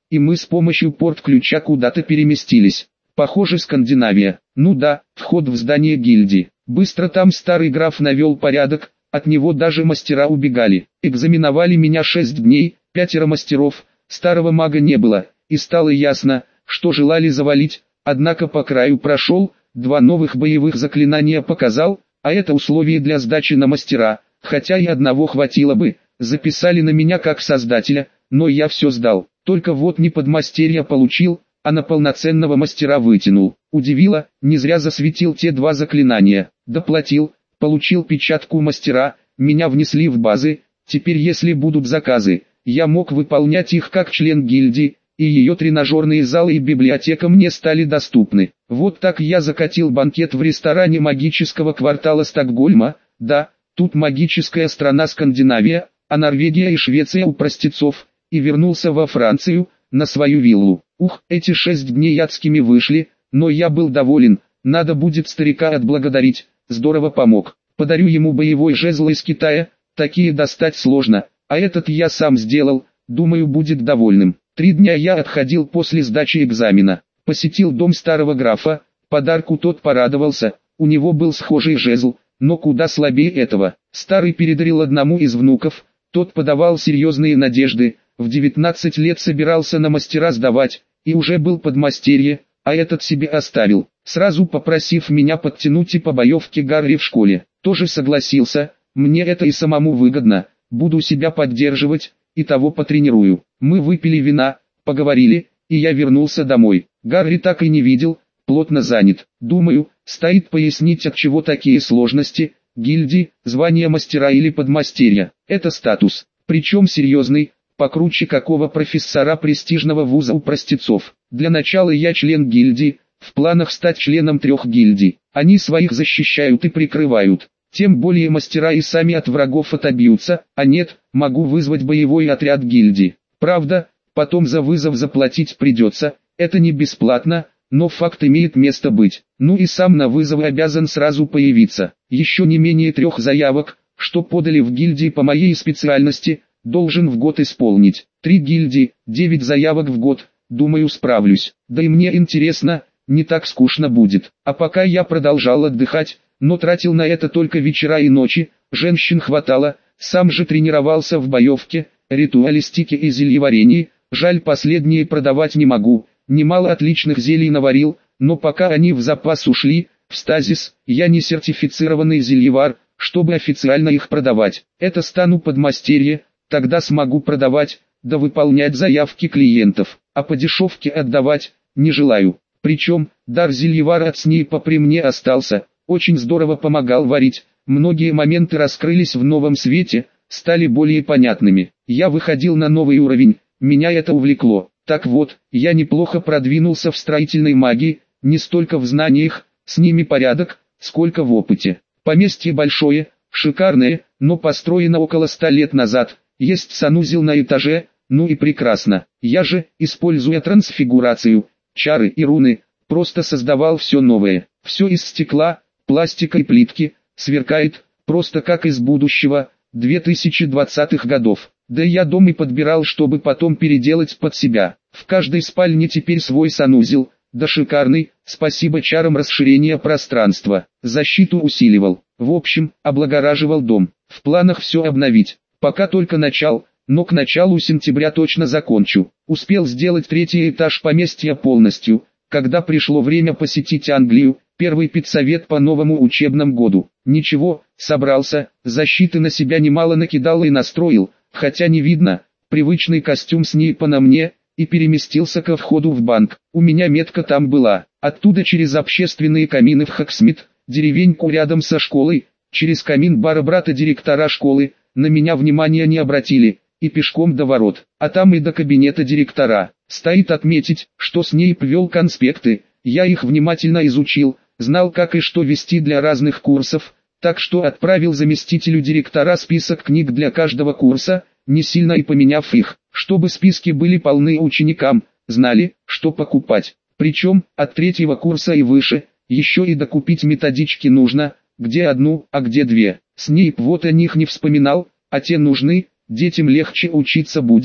и мы с помощью порт-ключа куда-то переместились. Похоже, Скандинавия. Ну да, вход в здание гильдии. Быстро там старый граф навел порядок, от него даже мастера убегали. Экзаменовали меня шесть дней, пятеро мастеров, старого мага не было, и стало ясно, что желали завалить, однако по краю прошел, два новых боевых заклинания показал, а это условие для сдачи на мастера, хотя и одного хватило бы, записали на меня как создателя, но я все сдал, только вот не подмастерья получил, а на полноценного мастера вытянул. Удивило, не зря засветил те два заклинания, доплатил, получил печатку мастера, меня внесли в базы, теперь если будут заказы, я мог выполнять их как член гильдии, и ее тренажерные залы и библиотека мне стали доступны. Вот так я закатил банкет в ресторане магического квартала Стокгольма, да, тут магическая страна Скандинавия, а Норвегия и Швеция у простецов, и вернулся во Францию, на свою виллу. Ух, эти шесть дней адскими вышли, но я был доволен, надо будет старика отблагодарить, здорово помог. Подарю ему боевой жезл из Китая, такие достать сложно, а этот я сам сделал, думаю, будет довольным. Три дня я отходил после сдачи экзамена, посетил дом старого графа, подарку тот порадовался, у него был схожий жезл, но куда слабее этого. Старый передарил одному из внуков, тот подавал серьезные надежды, в девятнадцать лет собирался на мастера сдавать, и уже был подмастерье, а этот себе оставил, сразу попросив меня подтянуть и по боевке Гарри в школе. Тоже согласился, мне это и самому выгодно, буду себя поддерживать, и того потренирую. Мы выпили вина, поговорили, и я вернулся домой. Гарри так и не видел, плотно занят. Думаю, стоит пояснить, от чего такие сложности, гильдии, звание мастера или подмастерья. Это статус, причем серьезный, покруче какого профессора престижного вуза у простецов. Для начала я член гильдии, в планах стать членом трех гильдий. Они своих защищают и прикрывают. Тем более мастера и сами от врагов отобьются, а нет, могу вызвать боевой отряд гильдии. Правда, потом за вызов заплатить придется, это не бесплатно, но факт имеет место быть. Ну и сам на вызовы обязан сразу появиться. Еще не менее трех заявок, что подали в гильдии по моей специальности, должен в год исполнить. Три гильдии, девять заявок в год, думаю, справлюсь. Да и мне интересно, не так скучно будет. А пока я продолжал отдыхать, но тратил на это только вечера и ночи, женщин хватало, сам же тренировался в боевке, ритуалистике и зельеварении, жаль, последние продавать не могу, немало отличных зелий наварил, но пока они в запас ушли, в стазис, я не сертифицированный зельевар, чтобы официально их продавать. Это стану подмастерье, тогда смогу продавать, да выполнять заявки клиентов, а по дешевке отдавать, не желаю. Причем, дар зельевара от СНИПа при мне остался, очень здорово помогал варить, многие моменты раскрылись в новом свете, стали более понятными. Я выходил на новый уровень, меня это увлекло. Так вот, я неплохо продвинулся в строительной магии, не столько в знаниях, с ними порядок, сколько в опыте. Поместье большое, шикарное, но построено около ста лет назад, есть санузел на этаже, ну и прекрасно. Я же, используя трансфигурацию, чары и руны, просто создавал все новое. Все из стекла, пластика и плитки, сверкает, просто как из будущего, две тысячи двадцатых годов. Да я дом и подбирал, чтобы потом переделать под себя. В каждой спальне теперь свой санузел, да шикарный, спасибо чарам расширения пространства. Защиту усиливал. В общем, облагораживал дом. В планах все обновить. Пока только начал, но к началу сентября точно закончу. Успел сделать третий этаж поместья полностью, когда пришло время посетить Англию, первый педсовет по новому учебному году. Ничего, собрался, защиты на себя немало накидал и настроил, хотя не видно, привычный костюм СНИПа на мне, и переместился ко входу в банк. У меня метка там была, оттуда через общественные камины в Хоксмит, деревеньку рядом со школой, через камин бара брата директора школы, на меня внимания не обратили, и пешком до ворот, а там и до кабинета директора. Стоит отметить, что СНИП вел конспекты, я их внимательно изучил, знал как и что вести для разных курсов, так что отправил заместителю директора список книг для каждого курса, не сильно и поменяв их, чтобы списки были полны ученикам, знали, что покупать. Причем, от третьего курса и выше, еще и докупить методички нужно, где одну, а где две. СНИП вот о них не вспоминал, а те нужны, детям легче учиться будет,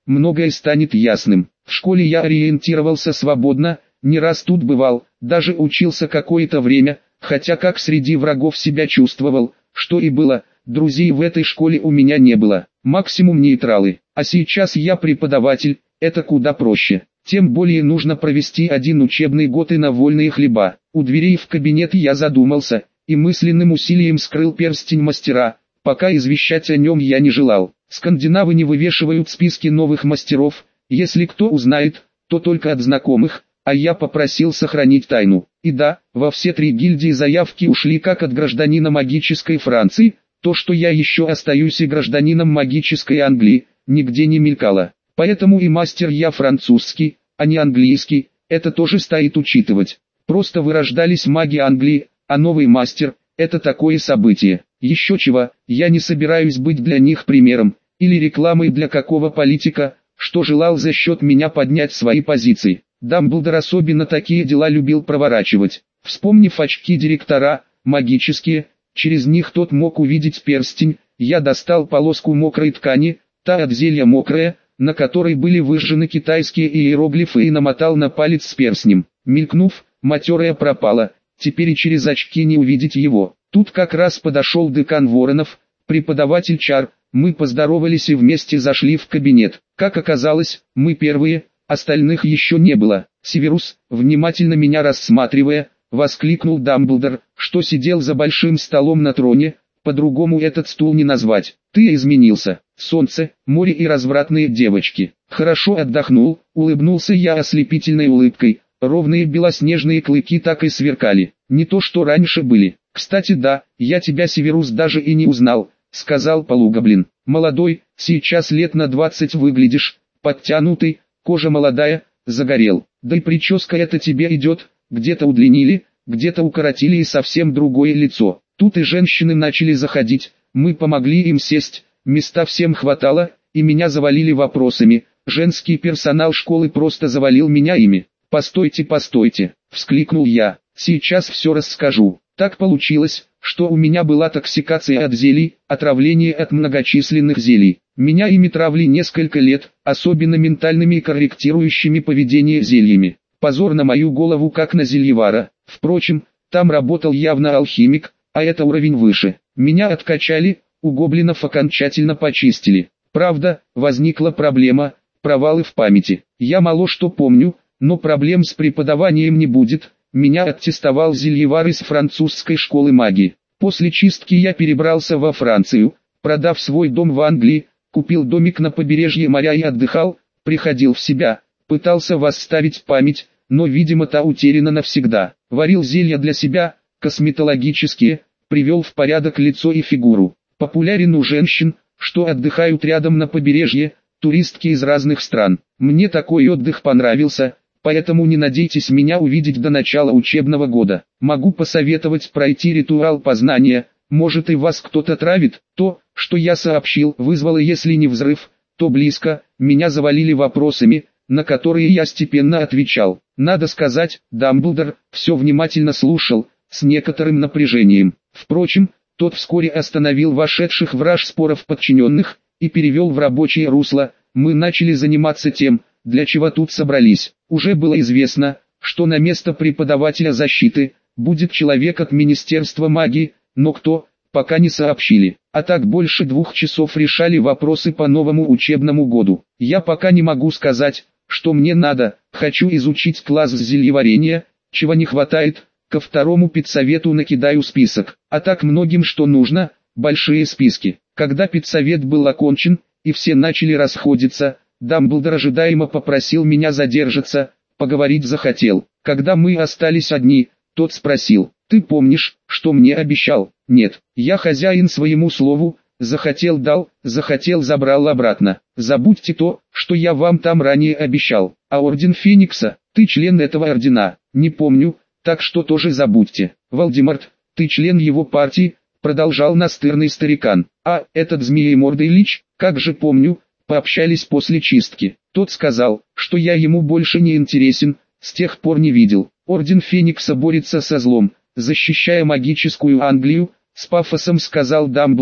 многое станет ясным. В школе я ориентировался свободно, не раз тут бывал, даже учился какое-то время, хотя как среди врагов себя чувствовал, что и было, друзей в этой школе у меня не было, максимум нейтралы. А сейчас я преподаватель, это куда проще. Тем более нужно провести один учебный год и на вольные хлеба. У дверей в кабинет я задумался, и мысленным усилием скрыл перстень мастера, пока извещать о нем я не желал. Скандинавы не вывешивают списки новых мастеров, если кто узнает, то только от знакомых, а я попросил сохранить тайну. И да, во все три гильдии заявки ушли как от гражданина магической Франции, то что я еще остаюсь и гражданином магической Англии, нигде не мелькало. Поэтому и мастер я французский, а не английский, это тоже стоит учитывать. Просто вырождались маги Англии, а новый мастер – это такое событие. Еще чего, я не собираюсь быть для них примером, или рекламой для какого политика, что желал за счет меня поднять свои позиции. Дамблдор особенно такие дела любил проворачивать. Вспомнив очки директора, магические, через них тот мог увидеть перстень, я достал полоску мокрой ткани, та от зелья мокрая, на которой были выжжены китайские иероглифы, и намотал на палец с перстнем. Мелькнув, матерая пропала, теперь и через очки не увидеть его. Тут как раз подошел декан Воронов, преподаватель чар, мы поздоровались и вместе зашли в кабинет. Как оказалось, мы первые, остальных еще не было. Северус, внимательно меня рассматривая, воскликнул Дамблдор, что сидел за большим столом на троне, по-другому этот стул не назвать. Ты изменился. Солнце, море и развратные девочки. Хорошо отдохнул, улыбнулся я ослепительной улыбкой. Ровные белоснежные клыки так и сверкали. Не то что раньше были. Кстати да, я тебя, Северус, даже и не узнал, сказал полугоблин. Молодой, сейчас лет на двадцать выглядишь, подтянутый, кожа молодая, загорел. Да и прическа эта тебе идет, где-то удлинили, где-то укоротили и совсем другое лицо. Тут и женщины начали заходить, мы помогли им сесть, места всем хватало, и меня завалили вопросами. Женский персонал школы просто завалил меня ими. «Постойте, постойте», — вскликнул я, — «сейчас все расскажу». Так получилось, что у меня была токсикация от зелий, отравление от многочисленных зелий. Меня ими травли несколько лет, особенно ментальными и корректирующими поведение зельями. Позор на мою голову, как на зельевара. Впрочем, там работал явно алхимик, а это уровень выше. Меня откачали, у гоблинов окончательно почистили. Правда, возникла проблема, провалы в памяти. Я мало что помню, но проблем с преподаванием не будет. Меня аттестовал зельевар из французской школы магии. После чистки я перебрался во Францию, продав свой дом в Англии, купил домик на побережье моря и отдыхал, приходил в себя, пытался восстановить память, но видимо та утеряна навсегда. Варил зелья для себя, косметологические, привел в порядок лицо и фигуру. Популярен у женщин, что отдыхают рядом на побережье, туристки из разных стран. Мне такой отдых понравился. Поэтому не надейтесь меня увидеть до начала учебного года. Могу посоветовать пройти ритуал познания, может и вас кто-то травит. То, что я сообщил, вызвало если не взрыв, то близко. Меня завалили вопросами, на которые я степенно отвечал. Надо сказать, Дамблдор все внимательно слушал, с некоторым напряжением. Впрочем, тот вскоре остановил вошедших в раж споров подчиненных и перевел в рабочее русло. Мы начали заниматься тем, для чего тут собрались. Уже было известно, что на место преподавателя защиты будет человек от Министерства магии, но кто, пока не сообщили. А так больше двух часов решали вопросы по новому учебному году. Я пока не могу сказать, что мне надо, хочу изучить класс зельеварения, чего не хватает, ко второму педсовету накидаю список. А так многим что нужно, большие списки. Когда педсовет был окончен, и все начали расходиться, Дамблдор ожидаемо попросил меня задержаться, поговорить захотел. Когда мы остались одни, тот спросил: «Ты помнишь, что мне обещал?» «Нет, я хозяин своему слову, захотел дал, захотел забрал обратно. Забудьте то, что я вам там ранее обещал. А Орден Феникса, ты член этого ордена?» «Не помню, так что тоже забудьте». «Вальдемарт, ты член его партии?» Продолжал настырный старикан. «А, этот змеемордый лич, как же помню, пообщались после чистки. Тот сказал, что я ему больше не интересен, с тех пор не видел. Орден Феникса борется со злом, защищая магическую Англию», с пафосом сказал Дамблдор,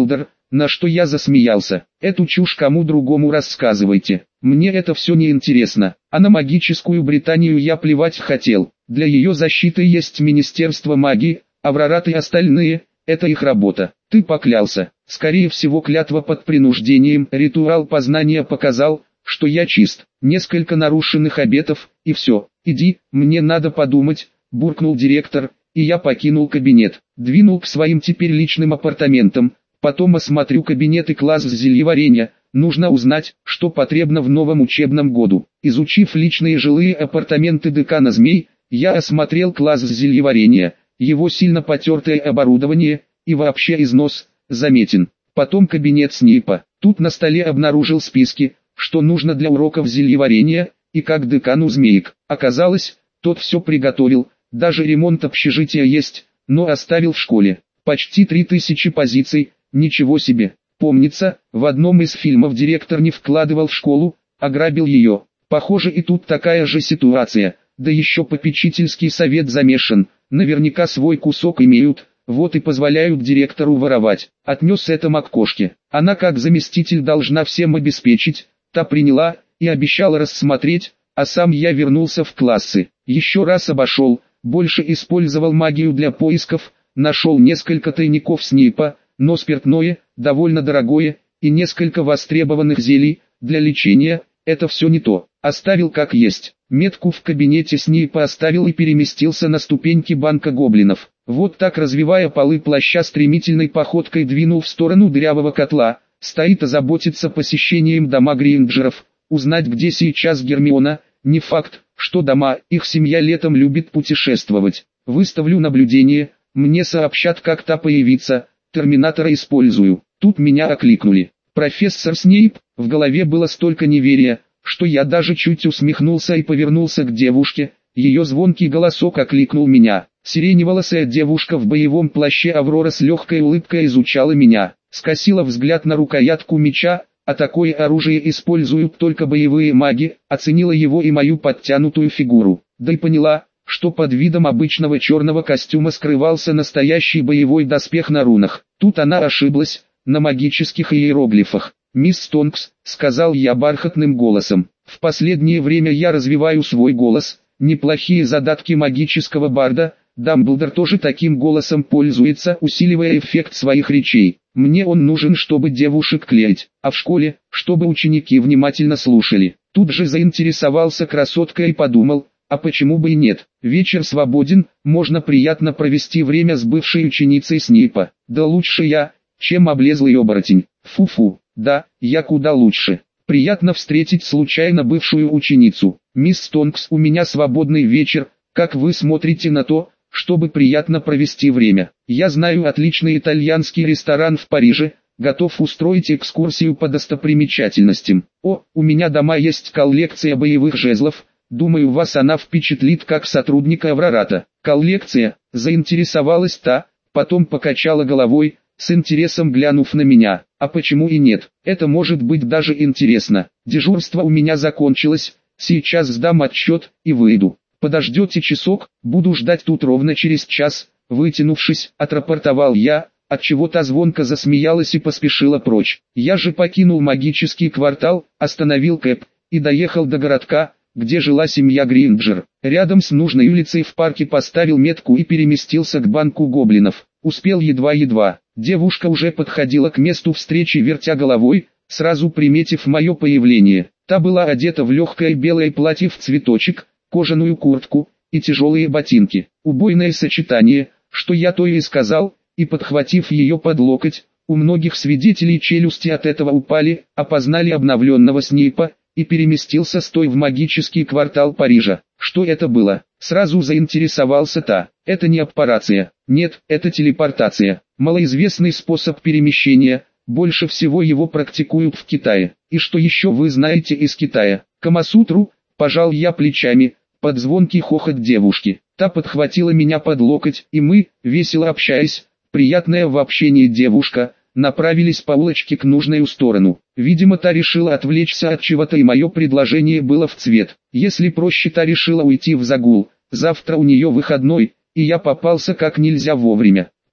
на что я засмеялся. Эту чушь кому другому рассказывайте. Мне это все не интересно. А на магическую Британию я плевать хотел. Для ее защиты есть Министерство магии, Аврорат и остальные, это их работа. Ты поклялся. Скорее всего, клятва под принуждением. Ритуал познания показал, что я чист. Несколько нарушенных обетов, и все. Иди, мне надо подумать, буркнул директор, и я покинул кабинет. Двинул к своим теперь личным апартаментам. Потом осмотрю кабинет и класс зельеварения. Нужно узнать, что потребно в новом учебном году. Изучив личные жилые апартаменты декана змей, я осмотрел класс зельеварения. Его сильно потертое оборудование и вообще износ заметен. Потом кабинет Снейпа. Тут на столе обнаружил списки, что нужно для уроков зельеварения, и как декану змеек. Оказалось, тот все приготовил, даже ремонт общежития есть, но оставил в школе. Почти три тысячи позиций, ничего себе. Помнится, в одном из фильмов директор не вкладывал в школу, а грабил ее. Похоже, и тут такая же ситуация, да еще попечительский совет замешан, наверняка свой кусок имеют, вот и позволяют директору воровать. Отнес это Маккошке. Она как заместитель должна всем обеспечить, та приняла и обещала рассмотреть, а сам я вернулся в классы. Еще раз обошел, больше использовал магию для поисков, нашел несколько тайников Снейпа, но спиртное, довольно дорогое, и несколько востребованных зелий, для лечения, это все не то. Оставил как есть. Метку в кабинете Снейпа оставил и переместился на ступеньки банка гоблинов. Вот так, развивая полы плаща, стремительной походкой двинул в сторону дырявого котла. Стоит озаботиться посещением дома Грейнджеров. Узнать, где сейчас Гермиона. Не факт, что дома, их семья летом любит путешествовать. Выставлю наблюдение, мне сообщат, как та появится. Терминатора использую. Тут меня окликнули. Профессор Снейп. В голове было столько неверия, что я даже чуть усмехнулся и повернулся к девушке. Ее звонкий голосок окликнул меня. Сиреневолосая девушка в боевом плаще Аврора с легкой улыбкой изучала меня. Скосила взгляд на рукоятку меча, а такое оружие используют только боевые маги, оценила его и мою подтянутую фигуру. Да и поняла, что под видом обычного черного костюма скрывался настоящий боевой доспех на рунах. Тут она ошиблась, на магических иероглифах. «Мисс Стонкс», — сказал я бархатным голосом, — «в последнее время я развиваю свой голос, неплохие задатки магического барда, Дамблдор тоже таким голосом пользуется, усиливая эффект своих речей. Мне он нужен, чтобы девушек клеить, а в школе, чтобы ученики внимательно слушали». Тут же заинтересовался красоткой и подумал, а почему бы и нет, вечер свободен, можно приятно провести время с бывшей ученицей Снейпа. Да лучше я, чем облезлый оборотень. Фу-фу. Да, я куда лучше. Приятно встретить случайно бывшую ученицу. Мисс Стонкс, у меня свободный вечер, как вы смотрите на то, чтобы приятно провести время? Я знаю отличный итальянский ресторан в Париже, готов устроить экскурсию по достопримечательностям. О, у меня дома есть коллекция боевых жезлов, думаю, вас она впечатлит как сотрудника Аврората. Коллекция, заинтересовалась та, потом покачала головой, с интересом глянув на меня. А почему и нет? Это может быть даже интересно. Дежурство у меня закончилось, сейчас сдам отчет и выйду. Подождете часок, буду ждать тут ровно через час. Вытянувшись, отрапортовал я, отчего та звонко засмеялась и поспешила прочь. Я же покинул магический квартал, остановил кэб и доехал до городка, где жила семья Грейнджер. Рядом с нужной улицей в парке поставил метку и переместился к банку гоблинов. Успел едва-едва. Девушка уже подходила к месту встречи, вертя головой, сразу приметив мое появление. Та была одета в легкое белое платье в цветочек, кожаную куртку и тяжелые ботинки. Убойное сочетание, что я то и сказал, и подхватив ее под локоть, у многих свидетелей челюсти от этого упали, опознали обновленного Снейпа, и переместился с той в магический квартал Парижа. Что это было? Сразу заинтересовался та. Это не аппарация. Нет, это телепортация. Малоизвестный способ перемещения, больше всего его практикуют в Китае. И что еще вы знаете из Китая? Камасутру, пожал я плечами, под звонкий хохот девушки. Та подхватила меня под локоть, и мы, весело общаясь, приятная в общении девушка, направились по улочке к нужной сторону. Видимо, та решила отвлечься от чего-то, и мое предложение было в цвет. Если проще, та решила уйти в загул. Завтра у нее выходной, и я попался как нельзя вовремя.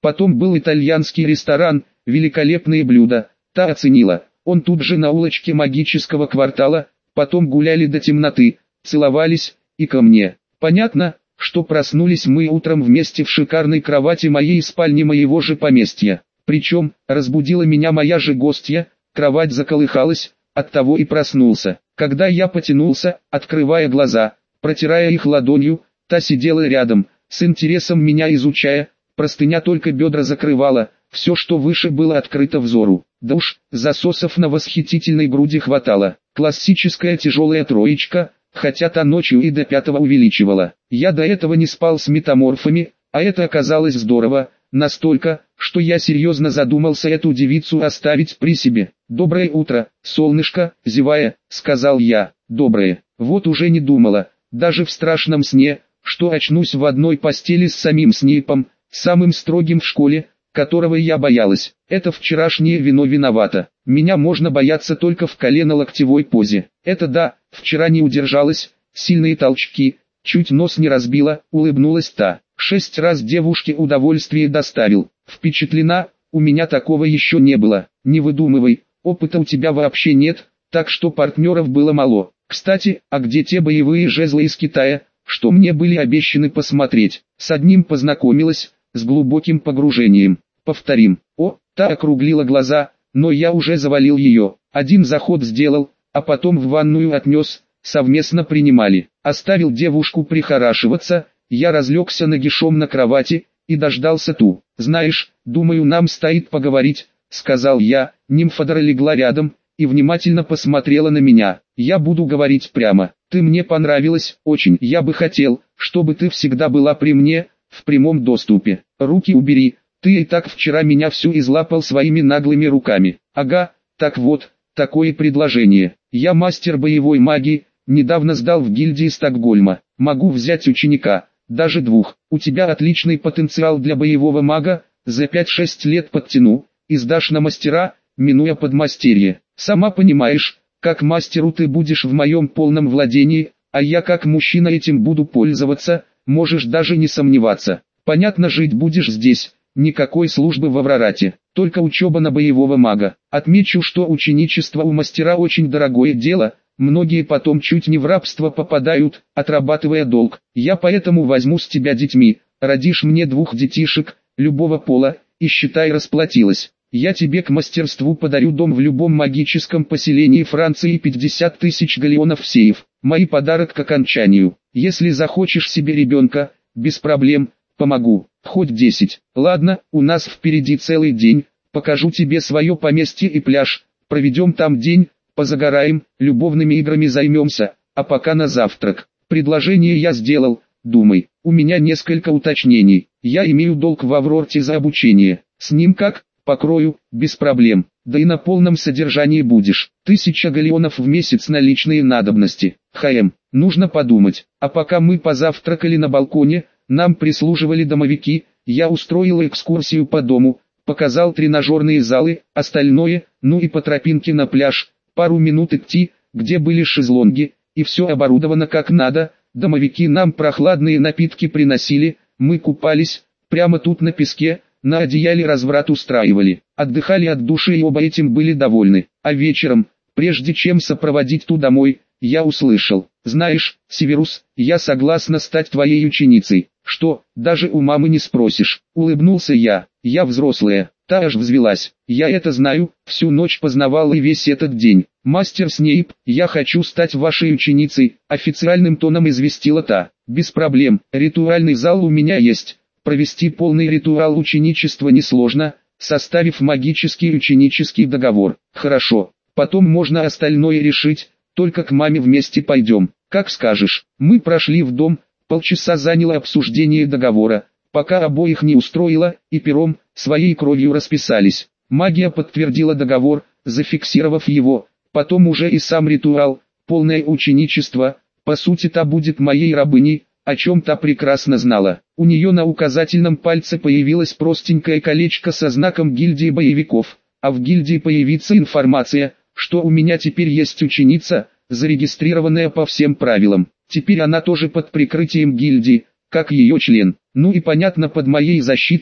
Потом был итальянский ресторан, великолепные блюда, та оценила. Он тут же на улочке магического квартала, потом гуляли до темноты, целовались, и ко мне. Понятно, что проснулись мы утром вместе в шикарной кровати моей спальни моего же поместья. Причем, разбудила меня моя же гостья, кровать заколыхалась, оттого и проснулся. Когда я потянулся, открывая глаза, протирая их ладонью, та сидела рядом, с интересом меня изучая, простыня только бедра закрывала, все что выше было открыто взору. Да уж, засосов на восхитительной груди хватало. Классическая тяжелая троечка, хотя та ночью и до пятого увеличивала. Я до этого не спал с метаморфами, а это оказалось здорово, настолько, что я серьезно задумался эту девицу оставить при себе. «Доброе утро, солнышко», зевая, сказал я. «Доброе». Вот уже не думала, даже в страшном сне, что очнусь в одной постели с самим Снейпом, самым строгим в школе, которого я боялась. Это вчерашнее вино виновато. Меня можно бояться только в колено-локтевой позе. Это да, вчера не удержалась, сильные толчки, чуть нос не разбила, улыбнулась та. Шесть раз девушке удовольствие доставил. Впечатлена, у меня такого еще не было. Не выдумывай, опыта у тебя вообще нет, так что партнеров было мало. Кстати, а где те боевые жезлы из Китая, что мне были обещаны посмотреть? С одним познакомилась, с глубоким погружением. Повторим. О, та округлила глаза, но я уже завалил ее. Один заход сделал, а потом в ванную отнес, совместно принимали. Оставил девушку прихорашиваться, я разлегся нагишом на кровати и дождался ту. «Знаешь, думаю, нам стоит поговорить», — сказал я. Нимфодора легла рядом и внимательно посмотрела на меня. «Я буду говорить прямо. Ты мне понравилась, очень. Я бы хотел, чтобы ты всегда была при мне, в прямом доступе. Руки убери, ты и так вчера меня всю излапал своими наглыми руками». «Ага, так вот, такое предложение. Я мастер боевой магии, недавно сдал в гильдии Стокгольма. Могу взять ученика, даже двух. У тебя отличный потенциал для боевого мага, за пять-шесть лет подтяну, и сдашь на мастера, минуя подмастерье. Сама понимаешь, как мастеру ты будешь в моем полном владении, а я как мужчина этим буду пользоваться, можешь даже не сомневаться. Понятно, жить будешь здесь, никакой службы в Аврорате, только учеба на боевого мага. Отмечу, что ученичество у мастера очень дорогое дело, многие потом чуть не в рабство попадают, отрабатывая долг. Я поэтому возьму с тебя детьми, родишь мне двух детишек, любого пола, и считай расплатилась. Я тебе к мастерству подарю дом в любом магическом поселении Франции и пятьдесят тысяч галеонов сейф. Мой подарок к окончанию. Если захочешь себе ребенка, без проблем, помогу. Хоть десять. Ладно, у нас впереди целый день, покажу тебе свое поместье и пляж, проведем там день, позагораем, любовными играми займемся, а пока на завтрак. Предложение я сделал, думай. У меня несколько уточнений. Я имею долг в Аврорте за обучение. С ним как? Покрою, без проблем, да и на полном содержании будешь. Тысяча галеонов в месяц на личные надобности. ХМ, нужно подумать. А пока мы позавтракали на балконе, нам прислуживали домовики, я устроил экскурсию по дому, показал тренажерные залы, остальное, ну и по тропинке на пляж, пару минут идти, где были шезлонги, и все оборудовано как надо, домовики нам прохладные напитки приносили, мы купались, прямо тут на песке, на одеяле разврат устраивали, отдыхали от души и оба этим были довольны. А вечером, прежде чем сопроводить ту домой, я услышал: «Знаешь, Северус, я согласна стать твоей ученицей». «Что, даже у мамы не спросишь?» Улыбнулся я. «Я взрослая». Та аж взвелась. «Я это знаю, всю ночь познавал и весь этот день. Мастер Снейп, я хочу стать вашей ученицей», официальным тоном известила та. «Без проблем, ритуальный зал у меня есть. Провести полный ритуал ученичества несложно, составив магический ученический договор». «Хорошо, потом можно остальное решить, только к маме вместе пойдем». «Как скажешь». Мы прошли в дом, полчаса заняло обсуждение договора, пока обоих не устроило, и пером, своей кровью расписались. Магия подтвердила договор, зафиксировав его, потом уже и сам ритуал, полное ученичество, по сути та будет моей рабыней, о чем та прекрасно знала. У нее на указательном пальце появилось простенькое колечко со знаком гильдии боевиков, а в гильдии появится информация, что у меня теперь есть ученица, зарегистрированная по всем правилам. Теперь она тоже под прикрытием гильдии, как ее член. Ну и понятно, под моей защитой,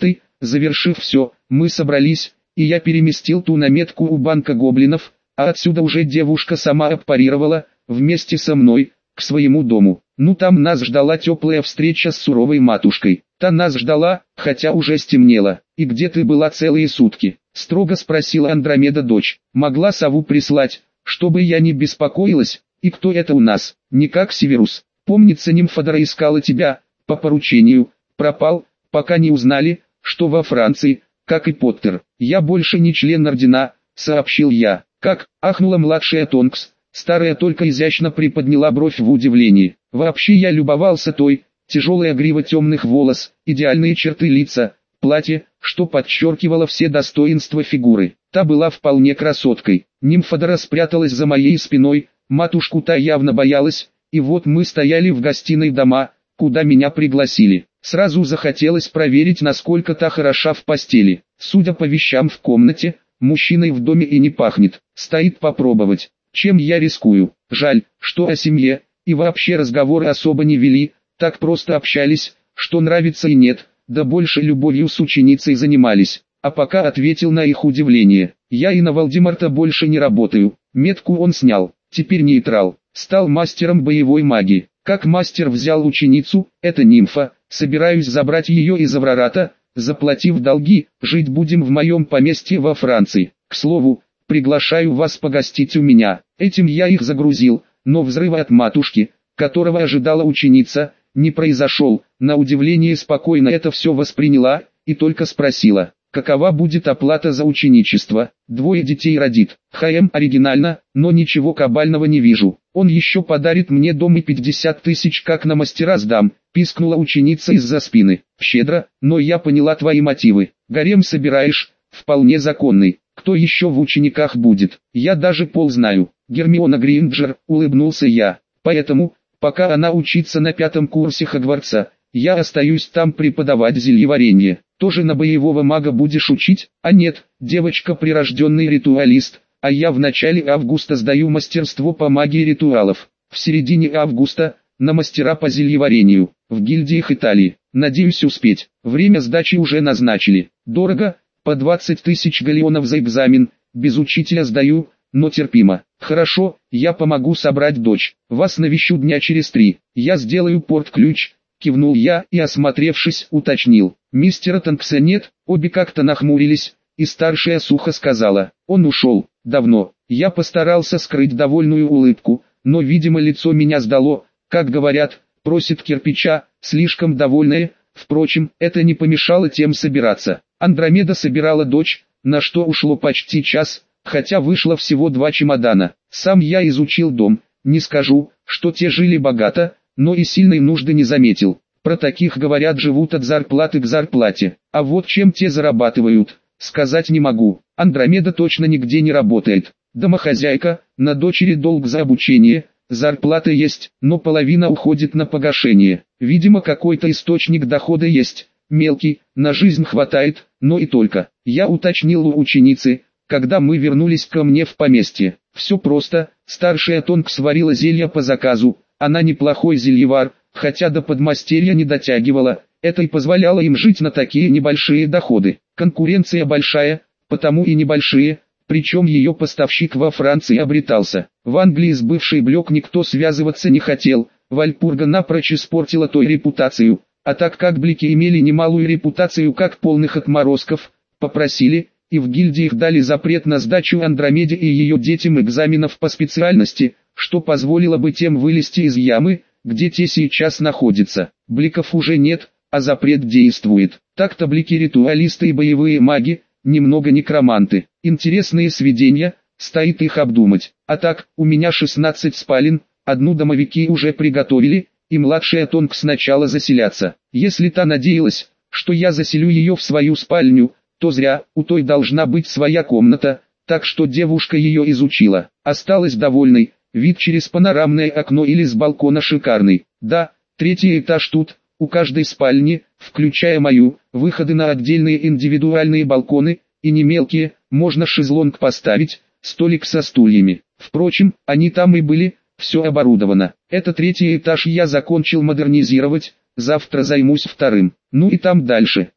Завершив все, мы собрались, и я переместил ту наметку у банка гоблинов, а отсюда уже девушка сама аппарировала, вместе со мной, к своему дому. Ну там нас ждала теплая встреча с суровой матушкой. Та нас ждала, хотя уже стемнело. «И где ты была целые сутки?» — строго спросила Андромеда дочь. «Могла сову прислать, чтобы я не беспокоилась. И кто это у нас?» «Никак Северус. Помнится, Нимфодора искала тебя, по поручению. Пропал, пока не узнали, что во Франции, как и Поттер. Я больше не член ордена», — сообщил я. «Как?» — ахнула младшая Тонкс. Старая только изящно приподняла бровь в удивлении. «Вообще я любовался той, тяжелая грива темных волос, идеальные черты лица, платье, что подчеркивало все достоинства фигуры. Та была вполне красоткой. Нимфодора спряталась за моей спиной, матушку та явно боялась, и вот мы стояли в гостиной дома, куда меня пригласили. Сразу захотелось проверить, насколько та хороша в постели. Судя по вещам в комнате, мужчиной в доме и не пахнет. Стоит попробовать. Чем я рискую? Жаль, что о семье, и вообще разговоры особо не вели, так просто общались, что нравится и нет, да больше любовью с ученицей занимались. А пока ответил на их удивление. Я и на Волдемарта больше не работаю. Метку он снял, теперь нейтрал, стал мастером боевой магии. Как мастер взял ученицу, это нимфа, собираюсь забрать ее из Аврората, заплатив долги, жить будем в моем поместье во Франции. К слову, приглашаю вас погостить у меня. Этим я их загрузил, но взрыва от матушки, которого ожидала ученица, не произошел. На удивление спокойно это все восприняла, и только спросила, какова будет оплата за ученичество. Двое детей родит. ХМ оригинально, но ничего кабального не вижу. Он еще подарит мне дом и пятьдесят тысяч как на мастера сдам, пискнула ученица из-за спины. Щедро, но я поняла твои мотивы. Гарем собираешь, вполне законный. Кто еще в учениках будет? Я даже пол знаю. Гермиона Грейнджер, улыбнулся я. Поэтому, пока она учится на пятом курсе Хогвартса, я остаюсь там преподавать зельеварение. Тоже на боевого мага будешь учить? А нет, девочка прирожденный ритуалист, а я в начале августа сдаю мастерство по магии ритуалов. В середине августа, на мастера по зельеварению, в гильдиях Италии. Надеюсь успеть. Время сдачи уже назначили. Дорого? По двадцать тысяч галеонов за экзамен, без учителя сдаю, но терпимо. Хорошо, я помогу собрать дочь. Вас навещу дня через три. Я сделаю порт-ключ, кивнул я и, осмотревшись, уточнил. Мистера Тонкса нет, обе как-то нахмурились, и старшая сухо сказала, он ушел, давно. Я постарался скрыть довольную улыбку, но видимо лицо меня сдало, как говорят, просит кирпича, слишком довольная. Впрочем, это не помешало тем собираться. Андромеда собирала дочь, на что ушло почти час, хотя вышло всего два чемодана. Сам я изучил дом, не скажу, что те жили богато, но и сильной нужды не заметил. Про таких говорят, живут от зарплаты к зарплате, а вот чем те зарабатывают, сказать не могу. Андромеда точно нигде не работает. Домохозяйка, на дочери долг за обучение, зарплата есть, но половина уходит на погашение. Видимо, какой-то источник дохода есть. Мелкий, на жизнь хватает, но и только. Я уточнил у ученицы, когда мы вернулись ко мне в поместье. Все просто, старшая Тонкс сварила зелья по заказу, она неплохой зельевар, хотя до подмастерья не дотягивала, это и позволяло им жить на такие небольшие доходы. Конкуренция большая, потому и небольшие, причем ее поставщик во Франции обретался. В Англии с бывшей Блёк никто связываться не хотел, Вальпурга напрочь испортила той репутацию. А так как Блики имели немалую репутацию как полных отморозков, попросили, и в гильдиях дали запрет на сдачу Андромеде и ее детям экзаменов по специальности, что позволило бы тем вылезти из ямы, где те сейчас находятся. Бликов уже нет, а запрет действует. Так-то Блики ритуалисты и боевые маги, немного некроманты. Интересные сведения, стоит их обдумать. А так, у меня шестнадцать спален, одну домовики уже приготовили, и младшая Тонкс сначала заселяться. Если та надеялась, что я заселю ее в свою спальню, то зря, у той должна быть своя комната, так что девушка ее изучила. Осталась довольной, вид через панорамное окно или с балкона шикарный. Да, третий этаж тут, у каждой спальни, включая мою, выходы на отдельные индивидуальные балконы, и не мелкие, можно шезлонг поставить, столик со стульями. Впрочем, они там и были. Все оборудовано. Это третий этаж я закончил модернизировать, завтра займусь вторым. Ну и там дальше.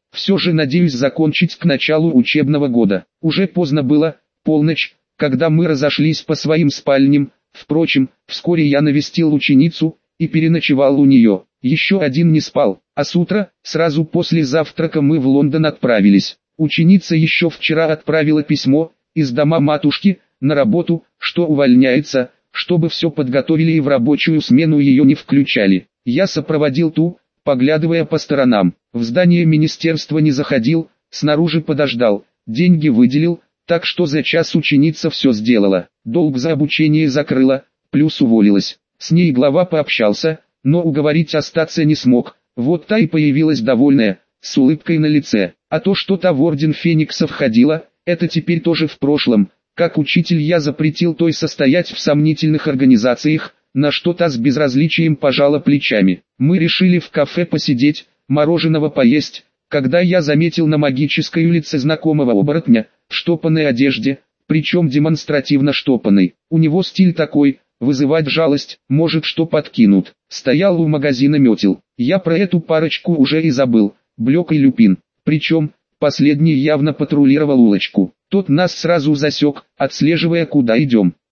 Все же надеюсь закончить к началу учебного года. Уже поздно было, полночь, когда мы разошлись по своим спальням. Впрочем, вскоре я навестил ученицу и переночевал у нее. Еще один не спал, а с утра, сразу после завтрака мы в Лондон отправились. Ученица еще вчера отправила письмо из дома матушки на работу, что увольняется, чтобы все подготовили и в рабочую смену ее не включали. Я сопроводил ту, поглядывая по сторонам. В здание министерства не заходил, снаружи подождал, деньги выделил, так что за час ученица все сделала. Долг за обучение закрыла, плюс уволилась. С ней глава пообщался, но уговорить остаться не смог. Вот та и появилась довольная, с улыбкой на лице. А то, что та в орден Феникса входила, это теперь тоже в прошлом. Как учитель я запретил той состоять в сомнительных организациях, на что та с безразличием пожала плечами. Мы решили в кафе посидеть, мороженого поесть, когда я заметил на Магической улице знакомого оборотня, в штопанной одежде, причем демонстративно штопанной. У него стиль такой, вызывать жалость, может что подкинут. Стоял у магазина метел. Я про эту парочку уже и забыл, Блек и Люпин. Причем, последний явно патрулировал улочку. Тот нас сразу засек, отслеживая куда идем.